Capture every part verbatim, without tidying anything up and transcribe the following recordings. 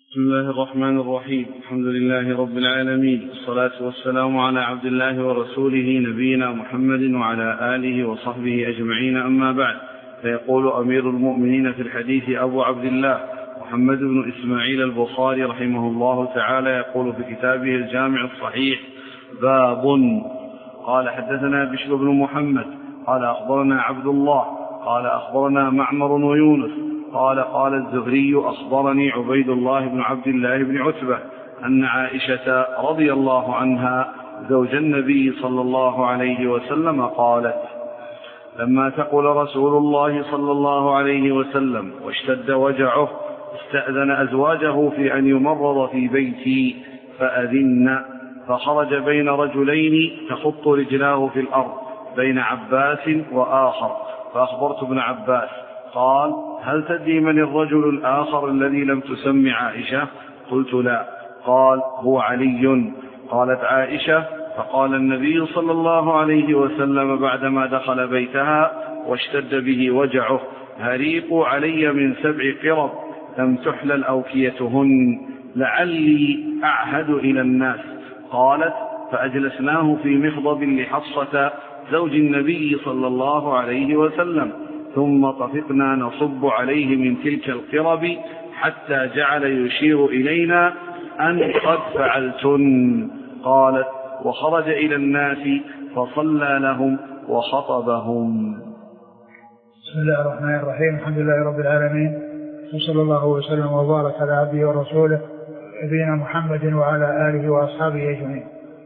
بسم الله الرحمن الرحيم. الحمد لله رب العالمين، والصلاة والسلام على عبد الله ورسوله نبينا محمد وعلى آله وصحبه أجمعين، أما بعد. فيقول أمير المؤمنين في الحديث أبو عبد الله محمد بن إسماعيل البخاري رحمه الله تعالى، يقول في كتابه الجامع الصحيح: باب. قال: حدثنا بشر بن محمد قال أخبرنا عبد الله قال أخبرنا معمر ويونس قال قال الزهري: أخبرني عبيد الله بن عبد الله بن عتبة أن عائشة رضي الله عنها زوج النبي صلى الله عليه وسلم قالت: لما ثقل رسول الله صلى الله عليه وسلم واشتد وجعه استأذن أزواجه في أن يمرض في بيتي فأذن، فخرج بين رجلين تخط رجلاه في الأرض بين عباس وآخر، فأخبرت ابن عباس قال: هل تدري من الرجل الآخر الذي لم تسم عائشة؟ قلت: لا. قال: هو علي. قالت عائشة: فقال النبي صلى الله عليه وسلم بعدما دخل بيتها واشتد به وجعه: هريقوا علي من سبع قرب لم تحلل أوكيتهن لعلي أعهد إلى الناس. قالت: فأجلسناه في مخضب لحفصة زوج النبي صلى الله عليه وسلم، ثم طفقنا نصب عليه من تلك القرب حتى جعل يشير إلينا أن قد فعلتن. قالت: وخرج إلى الناس فصلى لهم وخطبهم. بسم الله الرحمن الرحيم. الحمد لله رب العالمين، وصلى الله وسلم وبارك على عبده ورسوله نبينا محمد وعلى آله وأصحابه أجمعين.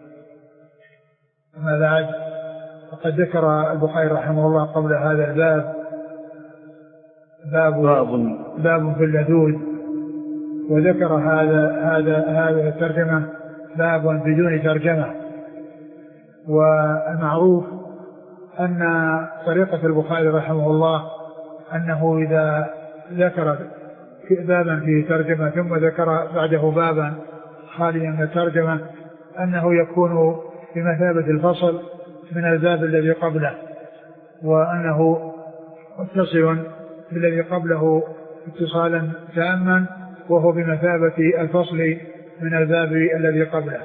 أما بعد، فقد ذكر البخاري رحمه الله قبل هذا الباب باب باب, باب في اللذوذ، وذكر هذا هذا هذا الترجمة باب بدون ترجمة. والمعروف أن طريقة البخاري رحمه الله أنه إذا ذكر بابا فيه ترجمة ثم ذكر بعده بابا خاليا من الترجمة أنه يكون بمثابة الفصل من الباب الذي قبله، وأنه متصل بالذي قبله اتصالا تاما، وهو بمثابة الفصل من الباب الذي قبله.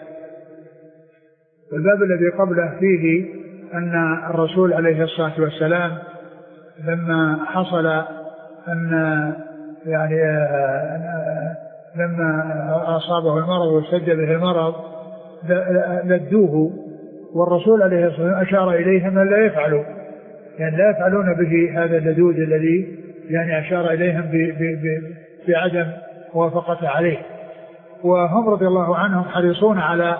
الباب الذي قبله فيه أن الرسول عليه الصلاة والسلام لما حصل أن يعني لما أصابه المرض واشتد به المرض لدوه، والرسول عليه الصلاة والسلام أشار إليهم أن لا يفعلوا، يعني لا يفعلون به هذا اللدود الذي يعني أشار إليهم بعدم موافقته عليه. وهم رضي الله عنهم حريصون على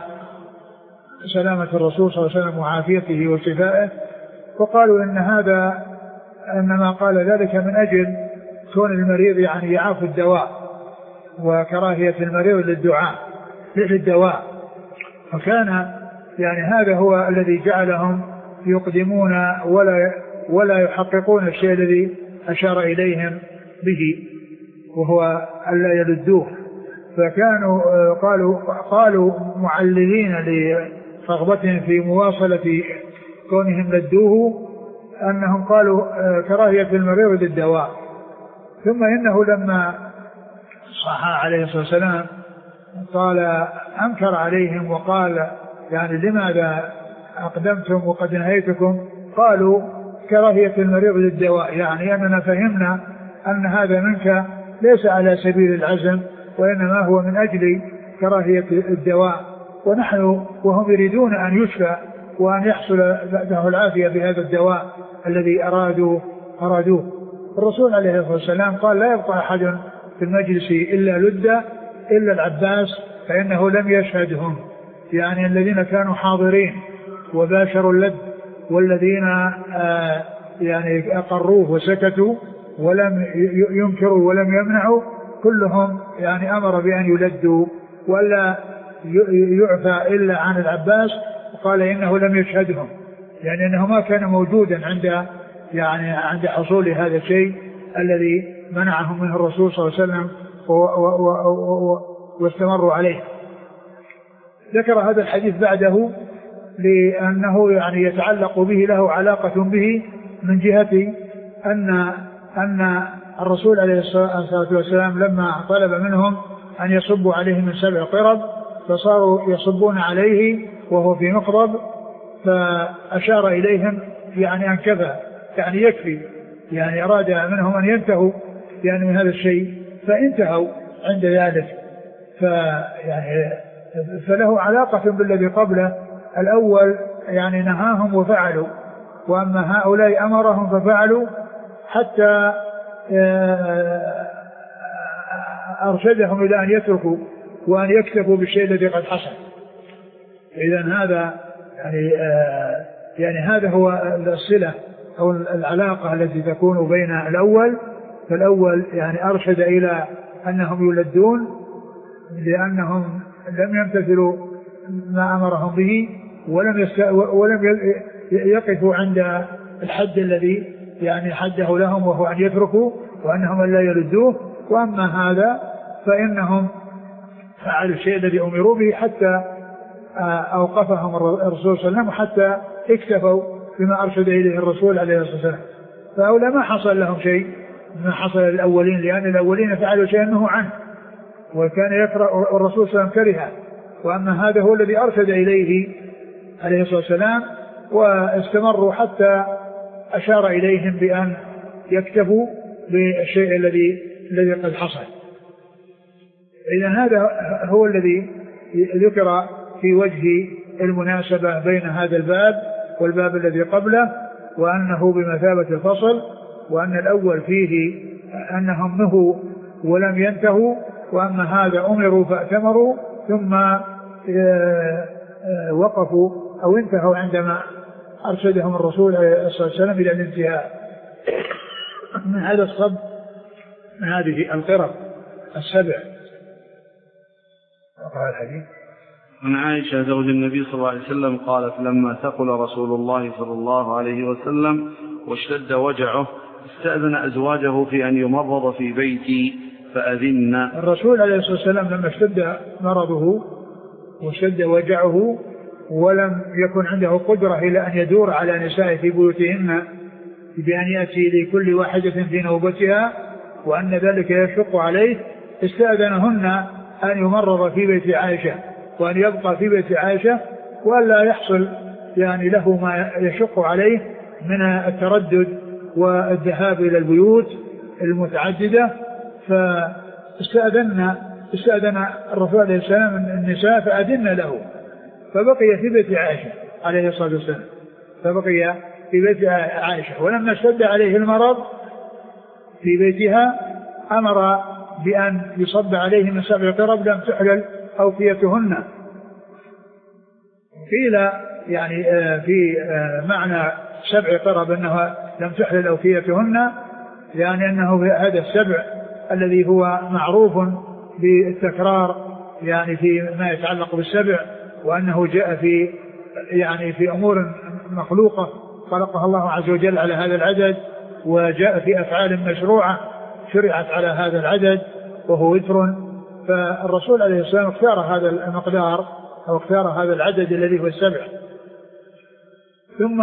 سلامة الرسول صلى الله عليه وسلم وعافيته وشفائه، وقالوا إن هذا إنما قال ذلك من أجل كون المريض يعني يعاف الدواء وكراهية المريض للدعاء للدواء، فكان يعني هذا هو الذي جعلهم يقدمون ولا ولا يحققون الشيء الذي أشار إليهم به، وهو ألا يلدوه. فكانوا قالوا قالوا معللين لرغبتهم في مواصلة كونهم لدوه أنهم قالوا كراهية المريض للدواء. ثم إنه لما صح عليه الصلاة والسلام قال أنكر عليهم وقال: يعني لماذا أقدمتم وقد نهيتكم؟ قالوا: كراهية المريض للدواء، يعني أننا فهمنا أن هذا منك ليس على سبيل العزم، وإنما هو من أجل كراهية الدواء، ونحن وهم يريدون أن يشفى وأن يحصل له العافية بهذا الدواء الذي أرادوا أرادوه. الرسول عليه الصلاة والسلام قال: لا يبقى أحد في المجلس إلا لد إلا العباس فإنه لم يشهدهم، يعني الذين كانوا حاضرين وباشروا اللد، والذين آه يعني أقروه وسكتوا ولم ينكروا ولم يمنعوا، كلهم يعني أمر بأن يلدوا ولا يعفى إلا عن العباس، وقال إنه لم يشهدهم، يعني أنه ما كان موجودا عند يعني عند حصول هذا الشيء الذي منعهم منه الرسول صلى الله عليه وسلم واستمروا عليه. ذكر هذا الحديث بعده لأنه يعني يتعلق به، له علاقة به من جهة أن أن الرسول عليه الصلاة والسلام لما طلب منهم أن يصبوا عليه من سبع قرب، فصاروا يصبون عليه وهو في مقرب، فأشار إليهم يعني أن كفى، يعني يكفي، يعني أراد منهم أن ينتهوا يعني من هذا الشيء، فانتهوا عند ذلك. فيعني فله علاقة بالذي قبله. الأول يعني نهاهم وفعلوا، وأما هؤلاء أمرهم ففعلوا، حتى أرشدهم إلى أن يتركوا وأن يكتفوا بالشيء الذي قد حصل. إذن هذا يعني آه يعني هذا هو الصلة أو العلاقة التي تكون بين الأول. فالأول يعني أرشد إلى أنهم يلدون لأنهم لم يمتثلوا ما أمرهم به، ولم يست... ولم يقفوا عند الحد الذي يعني حده لهم، وهو أن يتركوا وأنهم لا يلدوه. وأما هذا فإنهم فعلوا الشيء الذي أمروا به حتى أوقفهم الرسول صلى الله عليه وسلم، حتى اكتفوا بما أرشد إليه الرسول عليه الصلاة والسلام. فأولا ما حصل لهم شيء ما حصل للأولين، لأن الأولين فعلوا شيئا نهوا عنه وكان يكره الرسول صلى الله عليه وسلم كرها. وأما هذا هو الذي أرشد إليه عليه الصلاة والسلام، واستمروا حتى أشار إليهم بأن يكتفوا بالشيء الذي الذي قد حصل. إذن هذا هو الذي ذكر في وجه المناسبة بين هذا الباب والباب الذي قبله، وأنه بمثابة الفصل، وأن الأول فيه أنهم نهوا ولم ينتهوا، وأما هذا أمروا فأتمروا ثم وقفوا أو انتهوا عندما أرشدهم الرسول عليه الصلاة والسلام إلى الانتهاء من هذا الصب من هذه القرب السبع. وقال الحديث عن عائشة زوج النبي صلى الله عليه وسلم قالت: لما ثقل رسول الله صلى الله عليه وسلم واشتد وجعه استأذن أزواجه في أن يمرض في بيتي فأذن. الرسول عليه الصلاة والسلام لما اشتد مرضه واشتد وجعه ولم يكن عنده قدرة إلى أن يدور على نساء في بيوتهن بأن يأتي لكل واحدة في نوبتها، وأن ذلك يشق عليه، استأذنهن أن يمرض في بيت عائشة وأن يبقى في بيت عائشة، وألا يحصل يعني له ما يشق عليه من التردد والذهاب إلى البيوت المتعددة. فاستأذن استأذن الرسول عليه السلام النساء فأذن له، فبقي في بيت عائشة عليه الصلاة والسلام فبقي في بيت عائشة. ولما اشتد عليه المرض في بيتها أمر بأن يصب عليه من سبع قرب لم تحلل أوفيتهن. قيل يعني في معنى سبع قرب أنها لم تحلل أوفيتهن، يعني أنه هذا السبع الذي هو معروف بالتكرار يعني في ما يتعلق بالسبع، وأنه جاء في يعني في أمور مخلوقة خلقها الله عز وجل على هذا العدد، وجاء في أفعال مشروعة شرعت على هذا العدد وهو وتر. فالرسول عليه السلام اختار هذا المقدار أو اختار هذا العدد الذي هو السبع، ثم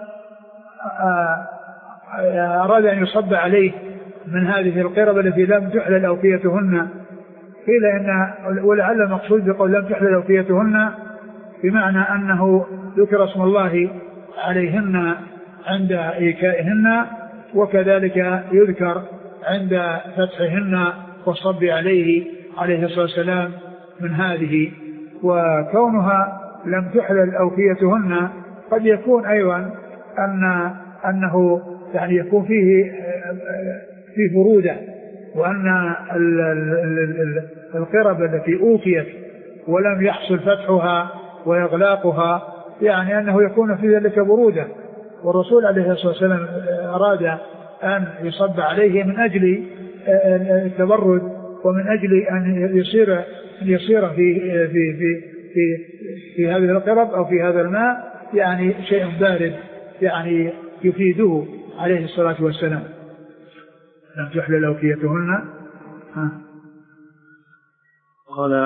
أراد أن يصب عليه من هذه القرب التي لم تحلل أوفيتهن. قيل إن ولعل المقصود بقول لم تحلل أوفيتهن بمعنى أنه ذكر اسم الله عليهن عند إيكائهن، وكذلك يذكر عند فتحهن والصب عليه عليه الصلاة والسلام من هذه. وكونها لم تحلل أوفيتهن قد يكون أيضا أن أنه يعني يكون فيه فيه برودة، وأن القرب التي أوفيت ولم يحصل فتحها وإغلاقها يعني أنه يكون في ذلك برودة. والرسول عليه الصلاة والسلام أراد أن يصب عليه من أجل التبرد ومن أجل أن يصير يصير في في في في في هذه القرب أو في هذا الماء يعني شيء بارد يعني يفيده عليه الصلاة والسلام. لم تحلل أوفيتهن. قال: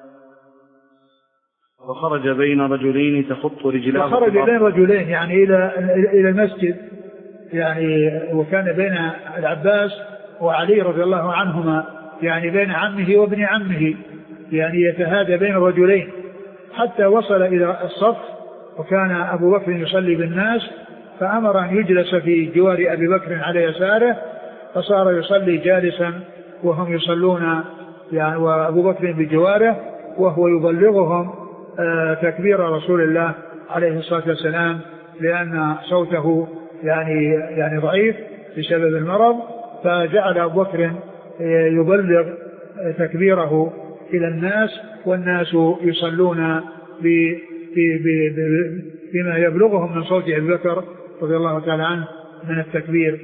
وخرج بين رجلين تخط رجلاه. وخرج بين رجلين يعني إلى إلى المسجد يعني، وكان بين العباس وعلي رضي الله عنهما يعني بين عمه وابن عمه، يعني يتهادى بين الرجلين، حتى وصل إلى الصف، وكان أبو بكر يصلي بالناس فأمر أن يجلس في جوار أبي بكر على يساره، فصار يصلي جالسا وهم يصلون يعني وأبو بكر بجواره، وهو يبلغهم تكبير رسول الله عليه الصلاة والسلام، لأن صوته يعني يعني ضعيف بسبب المرض، فجعل أبو بكر يبلغ تكبيره إلى الناس، والناس يصلون بما يبلغهم من صوت أبي بكر رضي الله تعالى عنه من التكبير.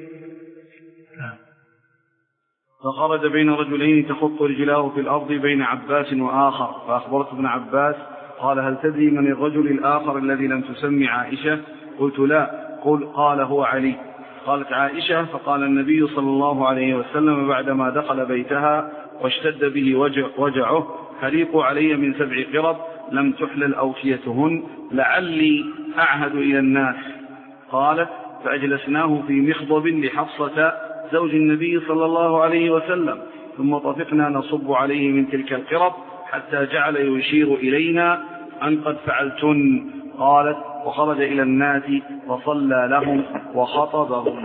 فخرج بين رجلين تخط رجلاه في الأرض بين عباس وآخر، فأخبرت ابن عباس قال هل تدري من الرجل الآخر الذي لم تسمي عائشة؟ قلت لا. قل قال هو علي. قالت عائشة فقال النبي صلى الله عليه وسلم بعدما دخل بيتها واشتد به وجع وجعه فريقوا علي من سبع قرب لم تحلل أوفيتهن لعلي أعهد إلى الناس. قالت فأجلسناه في مخضب لحفصة زوج النبي صلى الله عليه وسلم، ثم طفقنا نصب عليه من تلك القرب حتى جعل يشير إلينا أن قد فعلتن. قالت وخرج إلى الناس وصلى لهم وخطبهم.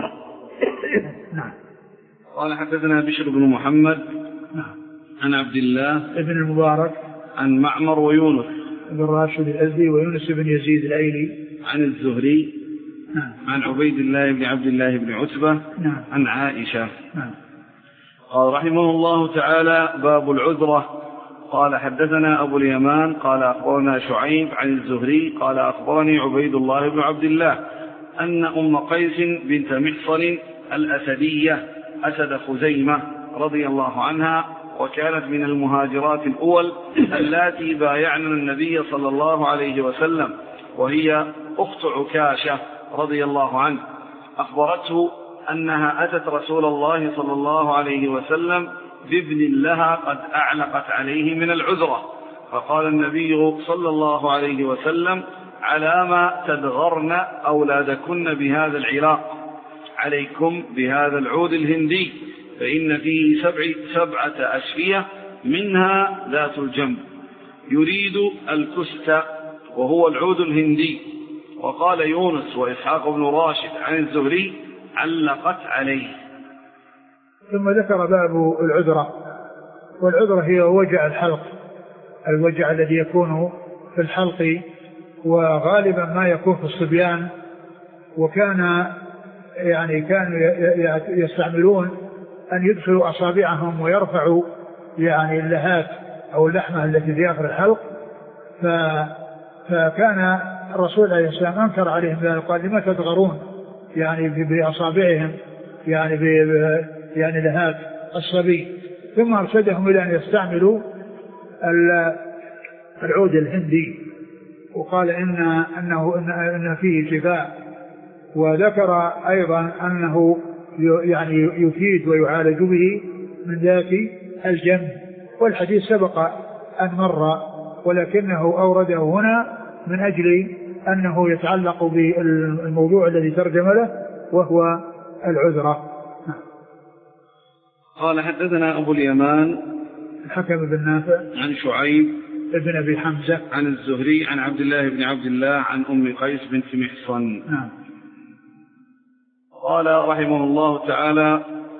قال حدثنا بشر بن محمد عن عبد الله ابن المبارك عن معمر ويونس بن راشد الأزدي ويونس بن يزيد الأيلي عن الزهري نعم. عن عبيد الله بن عبد الله بن عتبة نعم. عن عائشة. نعم. قال رحمه الله تعالى باب العذرة. قال حدثنا أبو اليمان قال أخبرنا شعيب عن الزهري قال أخبرني عبيد الله بن عبد الله أن أم قيس بنت محصن الأسدية أسد خزيمة رضي الله عنها، وكانت من المهاجرات الأول اللاتي بايعن النبي صلى الله عليه وسلم، وهي أخت عكاشة رضي الله عنه، أخبرته أنها أتت رسول الله صلى الله عليه وسلم بابن لها قد أعلقت عليه من العذرة، فقال النبي صلى الله عليه وسلم على ما تدغرن أولادكن بهذا العلاق، عليكم بهذا العود الهندي فإن فيه سبع سبعة أشفية منها ذات الجنب، يريد الكست وهو العود الهندي. وقال يونس وإسحاق بن راشد عن الزهري علقت عليه. ثم ذكر باب العذرة، والعذرة هي وجع الحلق، الوجع الذي يكون في الحلق، وغالبا ما يكون في الصبيان، وكان يعني كانوا يستعملون أن يدخلوا أصابعهم ويرفعوا يعني اللهات أو اللحمة التي في آخر الحلق، فكان الرسول عليه السلام أنكر عليهم ذلك، قال لما تدغرون يعني بأصابعهم يعني يعني لهات الصبي، ثم أرشدهم إلى أن يستعملوا العود الهندي، وقال إن أنه إن فيه شفاء، وذكر أيضا أنه يعني يفيد ويعالج به من ذات الجنب، والحديث سبق أن مر ولكنه أورده هنا من أجل أنه يتعلق بالموضوع الذي ترجم له وهو العذرة. قال حدثنا أبو اليمان الحكم بن نافع عن شعيب ابن أبي حمزة عن الزهري عن عبد الله بن عبد الله عن أم قيس بنت محصن. نعم. قال رحمه الله تعالى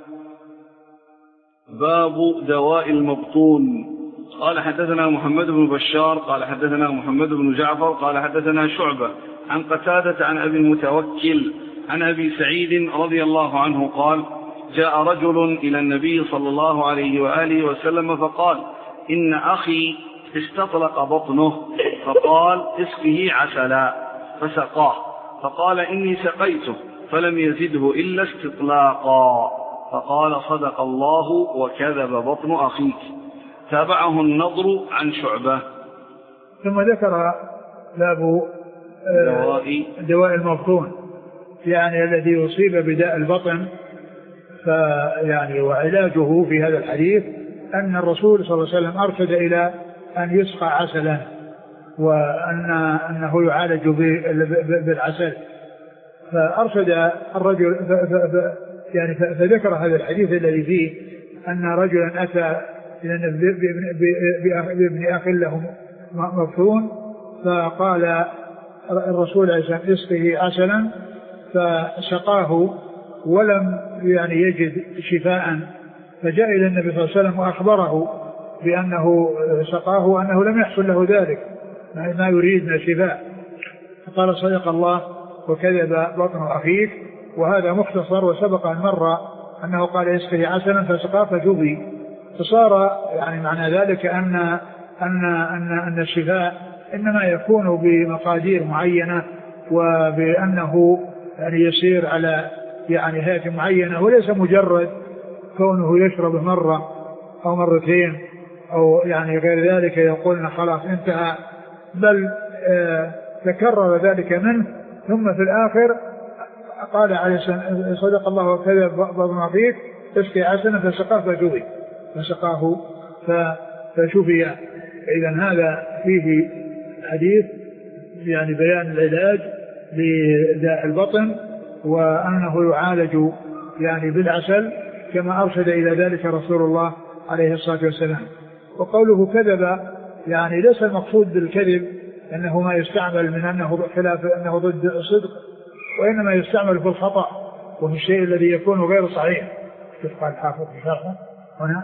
باب دواء المبطون. قال حدثنا محمد بن بشار قال حدثنا محمد بن جعفر قال حدثنا شعبة عن قتادة عن أبي المتوكل عن أبي سعيد رضي الله عنه قال جاء رجل إلى النبي صلى الله عليه وآله وسلم فقال إن أخي استطلق بطنه، فقال اسقه عسلا، فسقاه، فقال إني سقيته فلم يزده إلا استطلاقا، فقال صدق الله وكذب بطن أخيك. تابعه النضر عن شعبة. ثم ذكر باب دواء دواء المبطون، يعني الذي يصيب بداء البطن، فيعني وعلاجه في هذا الحديث أن الرسول صلى الله عليه وسلم أرشد إلى أن يسقى عسلا، وأن أنه يعالج بالعسل، فأرشد الرجل ف ف ف يعني فذكر هذا الحديث الذي فيه أن رجلا أتى بابن أخ له مفتون فقال الرسول عليه الصلاة والسلام اسقه عسلا فسقاه ولم يعني يجد شفاء، فجاء إلى النبي صلى الله عليه وسلم وأخبره بأنه سقاه وأنه لم يحصل له ذلك ما يريد من الشفاء، فقال صدق الله وكذب بطن أخيك. وهذا مختصر، وسبق أن مر أنه قال اسقه عسلا فسقاه فشفي، فصار يعني معنى ذلك أن أن أن أن الشفاء إنما يكون بمقادير معينة وبأنه يعني يسير على يعني هيئة معينة، وليس مجرد كونه يشرب مرة أو مرتين أو يعني غير ذلك يقولنا خلاص انتهى، بل آه تكرر ذلك منه ثم في الآخر قال عليه صدق الله وكذب بطن أخيك اسقي عسلا فسقاه فشفي فسقاه فشفي. إذن هذا فيه حديث يعني بيان العلاج لداء البطن وأنه يعالج يعني بالعسل كما أرشد إلى ذلك رسول الله عليه الصلاة والسلام. وقوله كذب يعني ليس المقصود بالكذب أنه ما يستعمل من أنه خلاف أنه ضد الصدق، وإنما يستعمل في الخطأ وفي الشيء الذي يكون غير صحيح. كيف قال الحافظ في شرحه هنا؟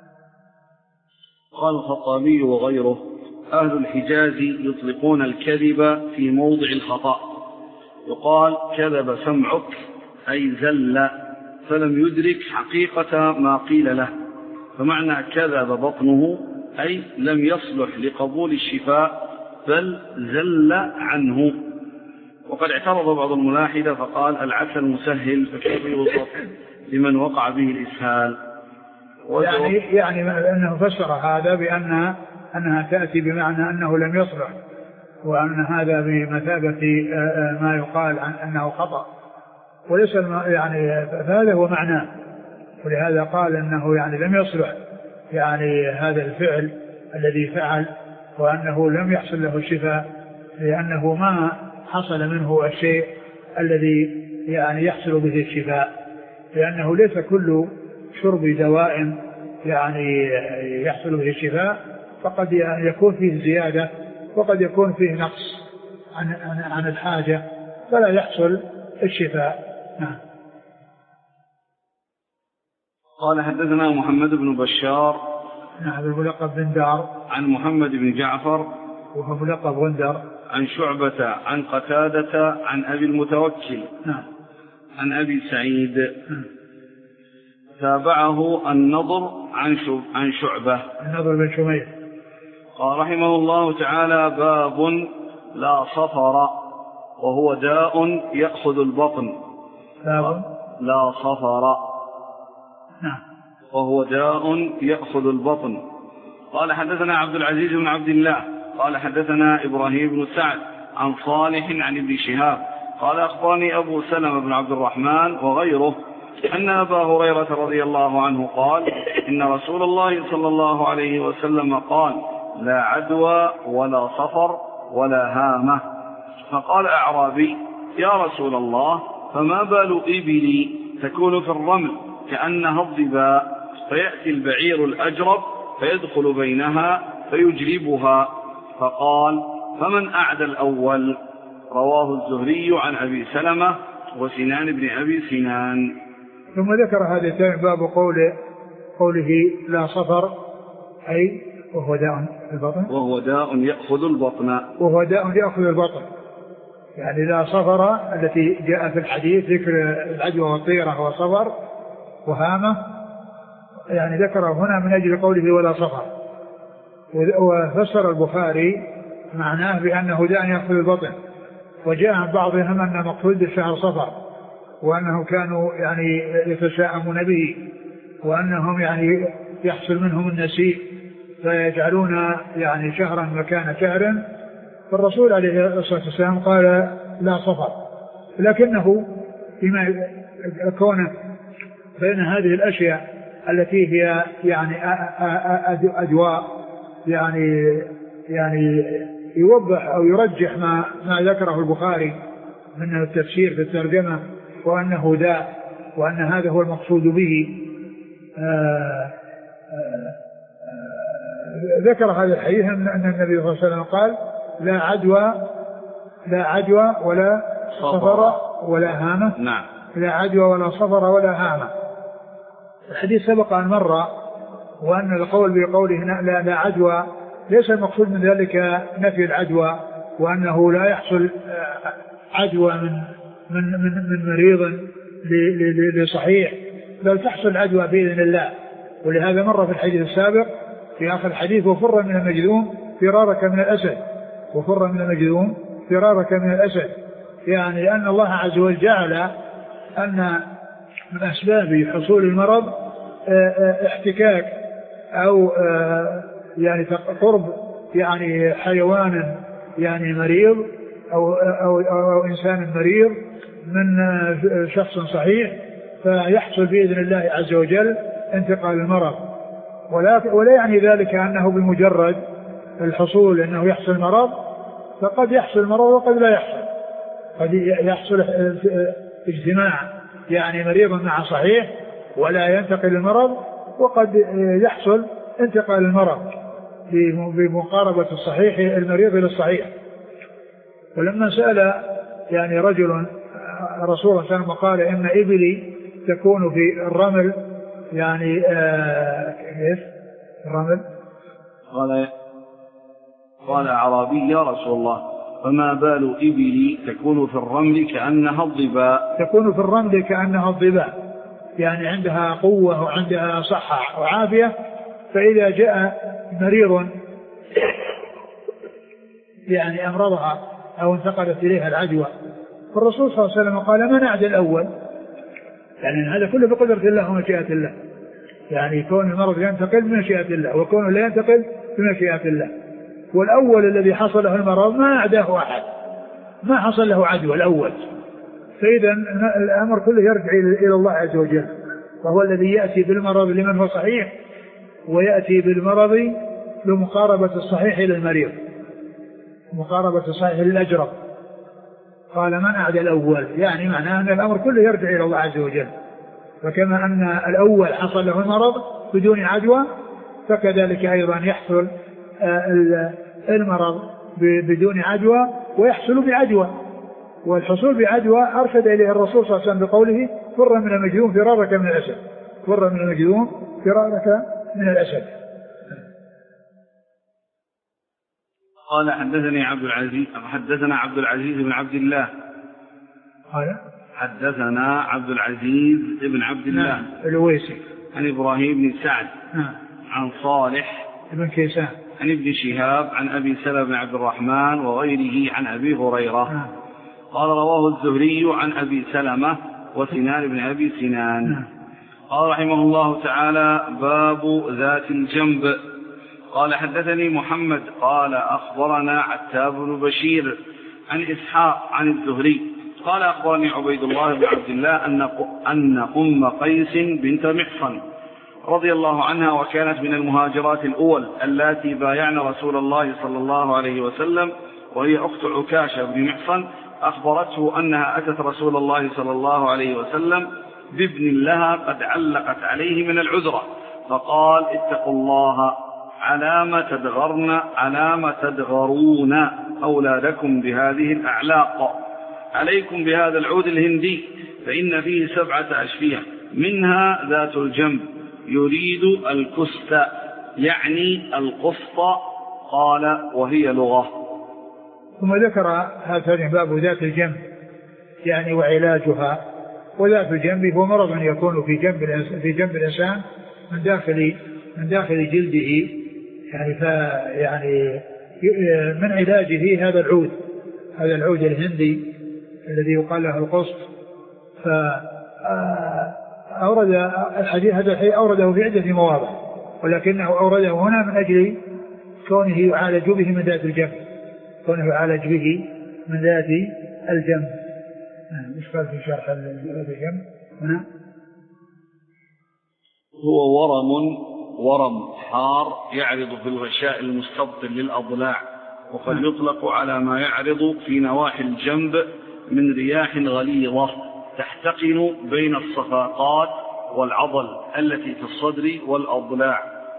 قال الخطابي وغيره أهل الحجاز يطلقون الكذب في موضع الخطأ، يقال كذب سمعك أي زل فلم يدرك حقيقة ما قيل له، فمعنى كذب بطنه أي لم يصلح لقبول الشفاء بل زل عنه. وقد اعترض بعض الملاحدة فقال العسل مسهل فكيف يوصف لمن وقع به الإسهال؟ يعني يعني أنه فسر هذا بأن أنها تأتي بمعنى أنه لم يصلح، وأن هذا بمثابة ما يقال عن أنه خطأ، وليس يعني فهذا هو معناه. ولهذا قال أنه يعني لم يصلح يعني هذا الفعل الذي فعل، وأنه لم يحصل له الشفاء لأنه ما حصل منه الشيء الذي يعني يحصل به الشفاء، لأنه ليس كل شرب دواء يعني يحصل به الشفاء، فقد يكون فيه زيادة وقد يكون فيه نقص عن, عن, عن الحاجة فلا يحصل الشفاء. نعم. قال حدثنا محمد بن بشار نعم الملقب بن دار عن محمد بن جعفر وهو ملقب غندر عن شعبة عن قتادة عن أبي المتوكل نعم عن أبي سعيد نعم. تابعه النضر عن عن شعبة النضر بن شميل قال رحمه الله تعالى باب لا صفر وهو داء يأخذ البطن. باب لا صفر نعم وهو داء يأخذ البطن. قال حدثنا عبد العزيز بن عبد الله قال حدثنا إبراهيم بن سعد عن صالح عن ابن شهاب قال أخبرني أبو سلمة بن عبد الرحمن وغيره أن أبا هريرة رضي الله عنه قال إن رسول الله صلى الله عليه وسلم قال لا عدوى ولا صفر ولا هامة. فقال أعرابي يا رسول الله فما بال إبلي تكون في الرمل كأنها الضباء فيأتي البعير الأجرب فيدخل بينها فيجلبها، فقال فمن أعدى الأول؟ رواه الزهري عن أبي سلمة وسنان بن أبي سنان. ثم ذكر هذا باب قوله, قوله لا صفر أي وهو داء البطن وهو داء يأخذ البطن وهو داء يأخذ البطن يعني لا صفر التي جاء في الحديث ذكر العدوى والطيرة وصفر وهامة يعني ذكره هنا من أجل قوله ولا صفر. وفسر البخاري معناه بأنه داء يأخذ البطن، وجاء عن بعضهم أن مقصود بالشهر صفر وأنه كانوا يعني يتشاءمون به وأنهم يعني يحصل منهم النسيء فيجعلون يعني شهرا مكان شهر، فالرسول عليه الصلاة والسلام قال لا صفر، لكنه بما كونه بين هذه الأشياء التي هي يعني أدواء يعني يعني يوضح أو يرجح ما ما ذكره البخاري من التفسير في الترجمة وأنه داء وأن هذا هو المقصود به. آه ذكر هذا الحديث أن النبي صلى الله عليه وسلم قال لا عدوى لا عدوى ولا صفر ولا هامة. نعم. لا عدوى ولا صفر ولا هامة. الحديث سبق أن مر، وأن القول بقوله لا, لا عدوى ليس المقصود من ذلك نفي العدوى، وأنه لا يحصل عدوى من من من, من مريض لصحيح، بل تحصل عدوى بإذن الله. ولهذا مر في الحديث السابق في آخر الحديث وفر من المجذوم فرارك من الأسد، وفر من المجذوم فرارك من الأسد، يعني لأن الله عز وجل جعل أن من أسباب حصول المرض احتكاك أو يعني قرب يعني حيوان يعني مريض أو, أو, أو إنسان مريض من شخص صحيح، فيحصل بإذن الله عز وجل انتقال المرض. ولا, ولا يعني ذلك أنه بمجرد الحصول أنه يحصل مرض، فقد يحصل مرض وقد لا يحصل. قد يحصل اجتماع يعني مريض مع صحيح ولا ينتقل المرض، وقد يحصل انتقال المرض بمقاربة الصحيح المريض للصحيح. ولما سأل يعني رجل رسول الله صلى الله عليه وسلم قال إن إبلي تكون في الرمل يعني آه كيف الرمل؟ قال قال أعرابي يا رسول الله فما بال إبلي تكون في الرمل كأنها الضباء؟ تكون في الرمل كأنها الضباء، يعني عندها قوة وعندها صحة وعافية، فإذا جاء مريض يعني أمرضها أو انتقلت إليها العدوى، فالرسول صلى الله عليه وسلم قال من أعدى الأول؟ يعني هذا كله بقدرة الله ومشيئة الله، يعني كون المرض ينتقل بمشيئة الله وكونه لا ينتقل بمشيئة الله. والأول الذي حصل له المرض ما أعداه أحد، ما حصل له عدوى الأول. فإذا الأمر كله يرجع إلى الله عز وجل، وهو الذي يأتي بالمرض لمن هو صحيح، ويأتي بالمرض بمقاربة الصحيح إلى المريض، مقاربة الصحيح للأجرب. قال من أعدى الأول، يعني معناه أن الأمر كله يرجع إلى الله عز وجل. فكما أن الأول حصل له المرض بدون عدوى، فكذلك أيضا يحصل المرض بدون عدوى ويحصل بعدوى. والحصول بعدوى أرشد إليه الرسول صلى الله عليه وسلم بقوله فر من المجذوم فرارك من الأسد، فر من المجذوم فرارك من الأسد. قال حدثني عبد العزيز حدثنا عبد العزيز بن عبد الله قال حدثنا عبد العزيز بن عبد الله الويسي عن إبراهيم بن سعد نعم. عن صالح بن كيسان عن ابن شهاب عن أبي سلمة بن عبد الرحمن وغيره عن أبي هريرة نعم. قال رواه الزهري عن أبي سلمة وسنان بن أبي سنان نعم. قال رحمه الله تعالى باب ذات الجنب. قال حدثني محمد قال أخبرنا عتاب بن بشير عن إسحاق عن الزهري قال أخبرني عبيد الله بن عبد الله أن أن أم قيس بنت محصن رضي الله عنها وكانت من المهاجرات الأول اللاتي بايعن رسول الله صلى الله عليه وسلم وهي أخت عكاشة بن محصن أخبرته أنها أتت رسول الله صلى الله عليه وسلم بابن لها قد علقت عليه من العذرة، فقال اتقوا الله علام تدغرن علام تدغرون أولادكم بهذه الأعلاق، عليكم بهذا العود الهندي فإن فيه سبعة أشفية منها ذات الجنب يريد الكست يعني القسط. قال وهي لغة. ثم ذكر هذا باب ذات الجنب يعني وعلاجها. وذات الجنب هو مرض يكون في جنب في جنب الإنسان من داخل من داخل جلده، يعني ف يعني من علاجه هذا العود هذا العود الهندي الذي يقال له القسط. فأورد الحديث هذا الحديث أورده في عدة مواضع، ولكنه أورده هنا من أجل كونه يعالج به من ذات الجنب كونه يعالج به من ذات الجنب. مش قال في شرح ذات الجنب هنا هو ورم ورم حار يعرض في الغشاء المستبطن للأضلاع، وقد يطلق على ما يعرض في نواحي الجنب من رياح غليظة تحتقن بين الصفاقات والعضل التي في الصدر والأضلاع،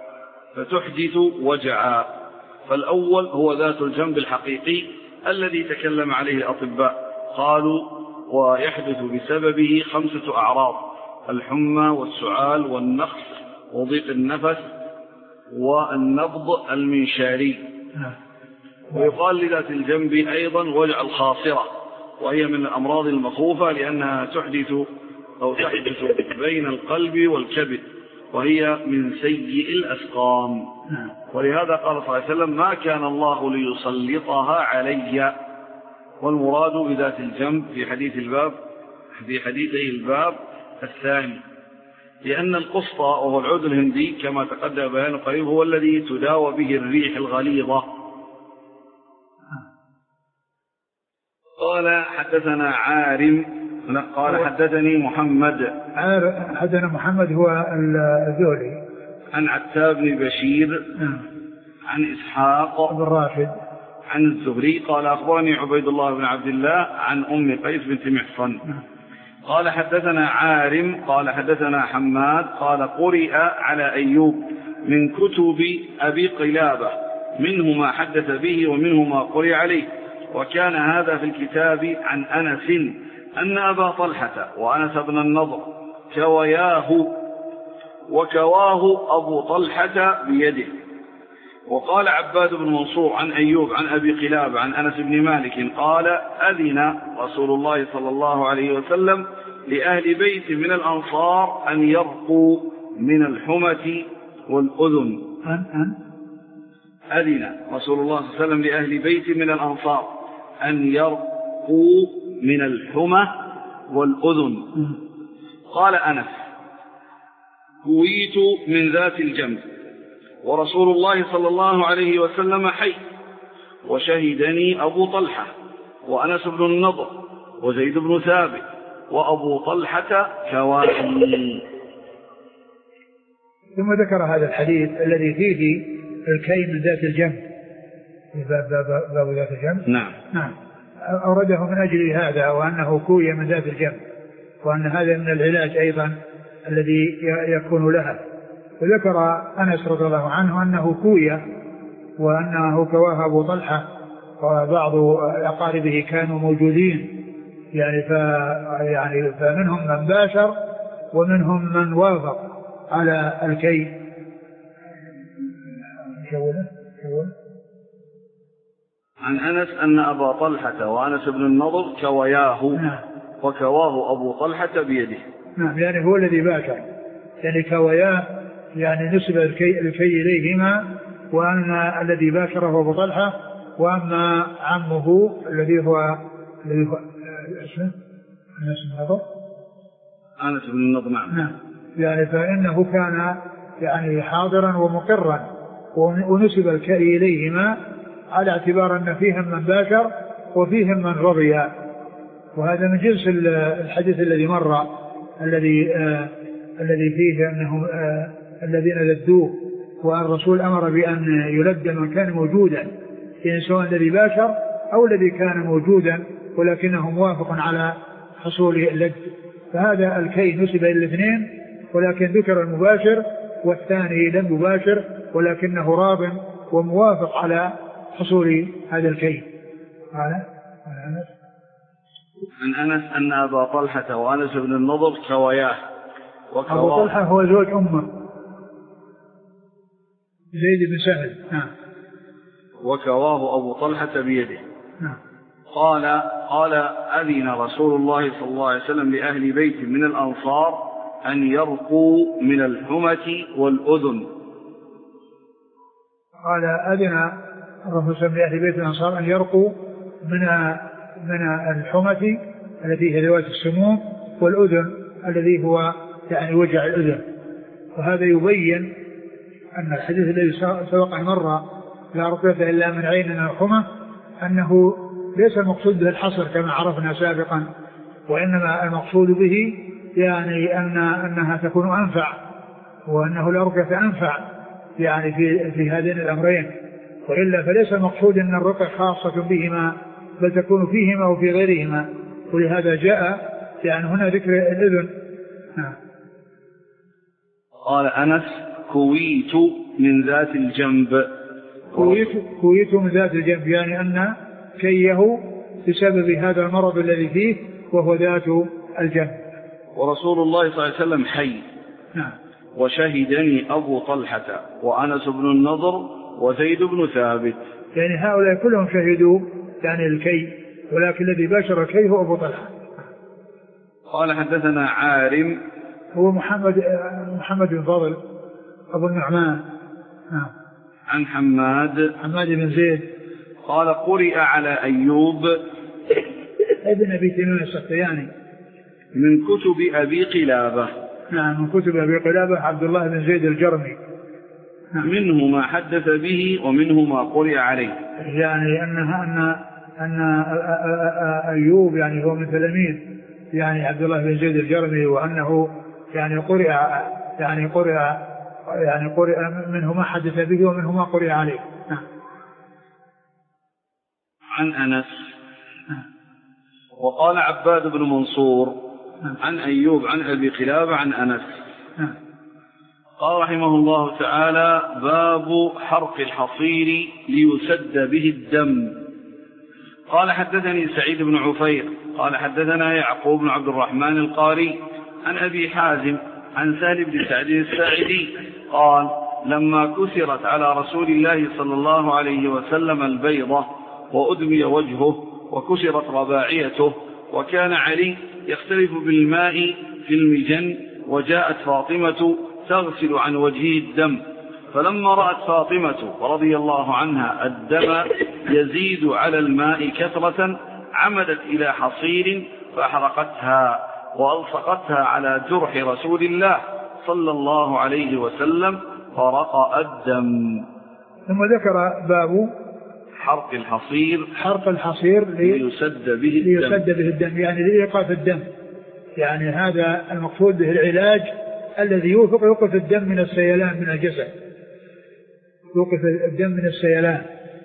فتحدث وجعا. فالأول هو ذات الجنب الحقيقي الذي تكلم عليه الأطباء، قالوا ويحدث بسببه خمسة أعراض: الحمى والسعال والنخس وضيق النفس والنبض المنشاري. ويقال لذات الجنب أيضا وجع الخاصرة، وهي من الأمراض المخوفة لأنها تحدث أو تحدث بين القلب والكبد، وهي من سيء الأسقام. ولهذا قال صلى الله عليه وسلم: ما كان الله ليسلطها علي. والمراد بذات الجنب في حديث الباب في حديثي الباب الثاني، لأن القسطى وهو العود الهندي كما تقدم بيانه قريب هو الذي تداوى به الريح الغليظة. قال حدثنا عارم قال حدثني محمد حدثنا محمد هو الذولي عن عتاب بن بشير عن إسحاق بن راشد عن الزهري قال أخبرني عبيد الله بن عبد الله عن أم قيس بنت محصن قال حدثنا عارم قال حدثنا حماد قال قرئ على أيوب من كتب أبي قلابة، منه ما حدث به ومنه ما قرئ عليه. وكان هذا في الكتاب عن أنس أن أبا طلحة وأنس بن النضر كوياه وكواه أبو طلحة بيده. وقال عباد بن منصور عن أيوب عن أبي قلابة عن أنس بن مالك قال: أذن رسول الله صلى الله عليه وسلم لأهل بيت من الأنصار أن يرقوا من الحمة والأذن. أذن رسول الله صلى الله عليه وسلم لأهل بيت من الأنصار أن يرقوا من الحمة والأذن. قال أنس: كويت من ذات الجنب ورسول الله صلى الله عليه وسلم حي، وشهدني أبو طلحة وأنس بن النضر وزيد بن ثابت وأبو طلحة كواني. ثم ذكر هذا الحديث الذي فيه الكي من ذات الجنب، باب, باب, باب ذات الجنب. نعم نعم أورده من أجل هذا، وأنه كوي من ذات الجنب، وأن هذا من العلاج أيضا الذي يكون لها. وذكر أنس رضي الله عنه أنه كوي وأنه كواه أبو طلحة، وبعض أقاربه كانوا موجودين يعني, يعني فمنهم من باشر ومنهم من وافق على الكي. عن أنس أن أبا طلحة وأنس بن النضر كوياه نعم. وكواه أبو طلحة بيده. نعم يعني هو الذي باشر، يعني كوياه يعني نسب الكي, الكي إليهما، وأن الذي باشره أبو طلحة، وأما عمه الذي هو الذي هو اسمه أنس بن النضر أنس بن النضر نعم. نعم يعني فإنه كان يعني حاضرا ومقرا، ونسب الكي إليهما على اعتبار أن فيهم من باشر وفيهم من رضي. وهذا من جنس الحديث الذي مر الذي آه الذي فيه أنه آه الذين لدوه، والرسول أمر بأن يلد من كان موجودا، يعني سواء الذي باشر أو الذي كان موجودا ولكنه موافق على حصول اللد. فهذا الكي نسب إلى الاثنين، ولكن ذكر المباشر والثاني لم يباشر ولكنه راض وموافق على حصول هذا الكي. قال عن أنس أن أبا طلحة وأنس بن النضر كوياه. أبو طلحة هو زوج أمه زيد بن سهل. نعم. وكواه أبو طلحة بيده. نعم. قال قال أذن رسول الله صلى الله عليه وسلم لأهل بيت من الأنصار أن يرقوا من الحمة والأذن. قال أذن الرسول صلى الله عليه وسلم لأهل بيت الأنصار أن يرقوا من من الحمة التي هي ذوات السموم، والأذن الذي هو يعني وجع الأذن. وهذا يبين أن الحديث الذي سبق أن مر لا رقية إلا من عين الحمة أنه ليس المقصود به الحصر كما عرفنا سابقا، وإنما المقصود به يعني أن أنها تكون أنفع، وأنه لا رقية أنفع يعني في في هذين الأمرين. وإلا فليس المقصود أن الرقية خاصة بهما، بل تكون فيهما وفي غيرهما. ولهذا جاء يعني هنا ذكر الإذن. قال أنس: كويت من ذات الجنب. كويته من ذات الجنب يعني أن كيه بسبب هذا المرض الذي فيه وهو ذات الجنب. ورسول الله صلى الله عليه وسلم حي. نعم. وشهدني أبو طلحة وأنس بن النضر وزيد بن ثابت. يعني هؤلاء كلهم شهدوا يعني الكي، ولكن الذي باشر الكي هو أبو طلحة. قال حدثنا عارم هو محمد محمد بن فضل أبو النعمان. نعم. عن حماد حماد بن زيد قال قرئ على أيوب ابن أبي تميم السختياني من كتب أبي قلابة. نعم، من كتب أبي قلابة عبد الله بن زيد الجرمي. نعم. منه ما حدث به ومنه ما قرئ عليه، يعني أنها أن أن أيوب يعني هو من تلاميذ يعني عبد الله بن زيد الجرمي، وأنه يعني قرئ يعني قرئ يعني قرئ منه ما حدث به ومنه ما قرئ عليه. نعم. عن أنس. وقال عباد بن منصور عن أيوب عن أبي قلابة عن أنس. قال رحمه الله تعالى: باب حرق الحصير ليسد به الدم. قال حدثني سعيد بن عفير قال حدثنا يعقوب بن عبد الرحمن القاري عن أبي حازم عن سهل بن سعد الساعدي قال: لما كسرت على رسول الله صلى الله عليه وسلم البيضة وأدمي وجهه وكسرت رباعيته، وكان علي يختلف بالماء في المجن، وجاءت فاطمة تغسل عن وجهه الدم، فلما رأت فاطمة رضي الله عنها الدم يزيد على الماء كثرة عمدت إلى حصير فأحرقتها وألصقتها على جرح رسول الله صلى الله عليه وسلم فرق الدم. ثم ذكر باب حرق الحصير حرق الحصير ليسد به الدم, ليسد به الدم يعني لإيقاف الدم، يعني هذا المقصود به العلاج الذي يوقف يوقف الدم من السيلان من الجسد، يوقف الدم من السيلان.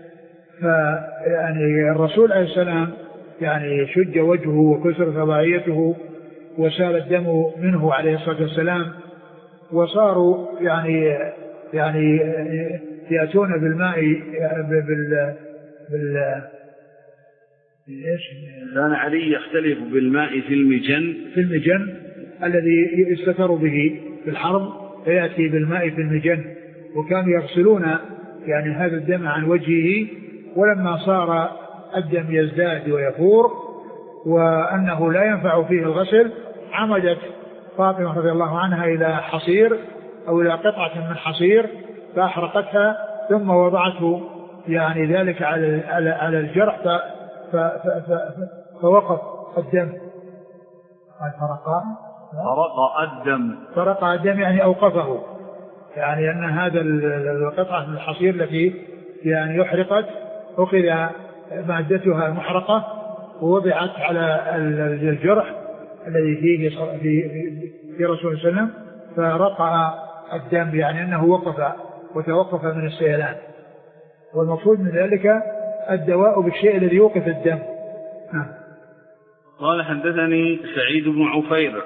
فيعني الرسول عليه السلام يعني شج وجهه وكسرت رباعيته وسال الدم منه عليه الصلاة والسلام، وصاروا يعني يعني يأتون بالماء بال بال كان علي يختلف بالماء في المجن في المجن الذي يستتر به في الحرب، فيأتي بالماء في المجن، وكانوا يغسلون يعني هذا الدم عن وجهه، ولما صار الدم يزداد ويفور وأنه لا ينفع فيه الغسل عمدت فاطمة رضي الله عنها إلى حصير أو إلى قطعة من حصير فأحرقتها، ثم وضعته يعني ذلك على على الجرح فوقف الدم. فرق فرق الدم فرق الدم يعني أوقفه، يعني أن هذا القطعة من الحصير التي يعني يحرقت أخذ مادتها المحرقة ووضعت على الجرح الذي فيه في في رسول الله صلى الله عليه وسلم فرقع الدم، يعني أنه وقف وتوقف من السيلان. والمقصود من ذلك الدواء بالشيء الذي يوقف الدم. قال حدثني سعيد بن عفير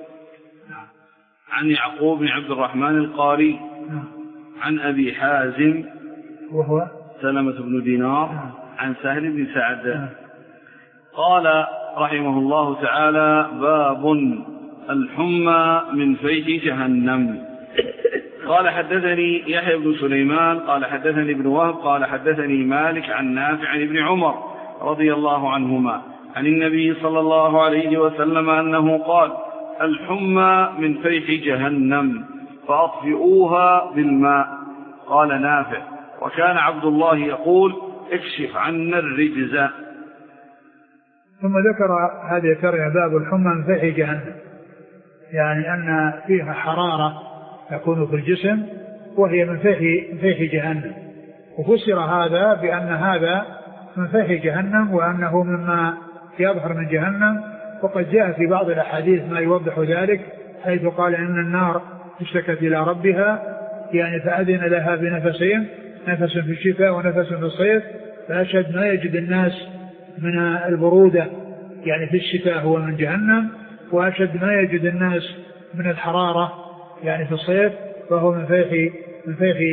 عن يعقوب بن عبد الرحمن القاري عن أبي حازم وهو سلمة بن دينار عن سهل بن سعد قال رحمه الله تعالى: باب الحمى من فيح جهنم. قال حدثني يحيى بن سليمان قال حدثني ابن وهب قال حدثني مالك عن نافع عن ابن عمر رضي الله عنهما عن النبي صلى الله عليه وسلم أنه قال: الحمى من فيح جهنم فأطفئوها بالماء. قال نافع: وكان عبد الله يقول: اكشف عنا الرجز. ثم ذكر هذه الترجمة: باب الحمى من فيح جهنم، يعني أن فيها حرارة تكون في الجسم وهي من فيح من فيح جهنم، وفسر هذا بأن هذا من فيح جهنم وأنه مما يظهر من جهنم. وقد جاء في بعض الأحاديث ما يوضح ذلك، حيث قال إن النار اشتكت إلى ربها يعني فأذن لها بنفسين، نفس في الشتاء ونفس في الصيف، فأشهد ما يجد الناس من البرودة يعني في الشتاء هو من جهنم، وأشد ما يجد الناس من الحرارة يعني في الصيف فهو من فيح من فيح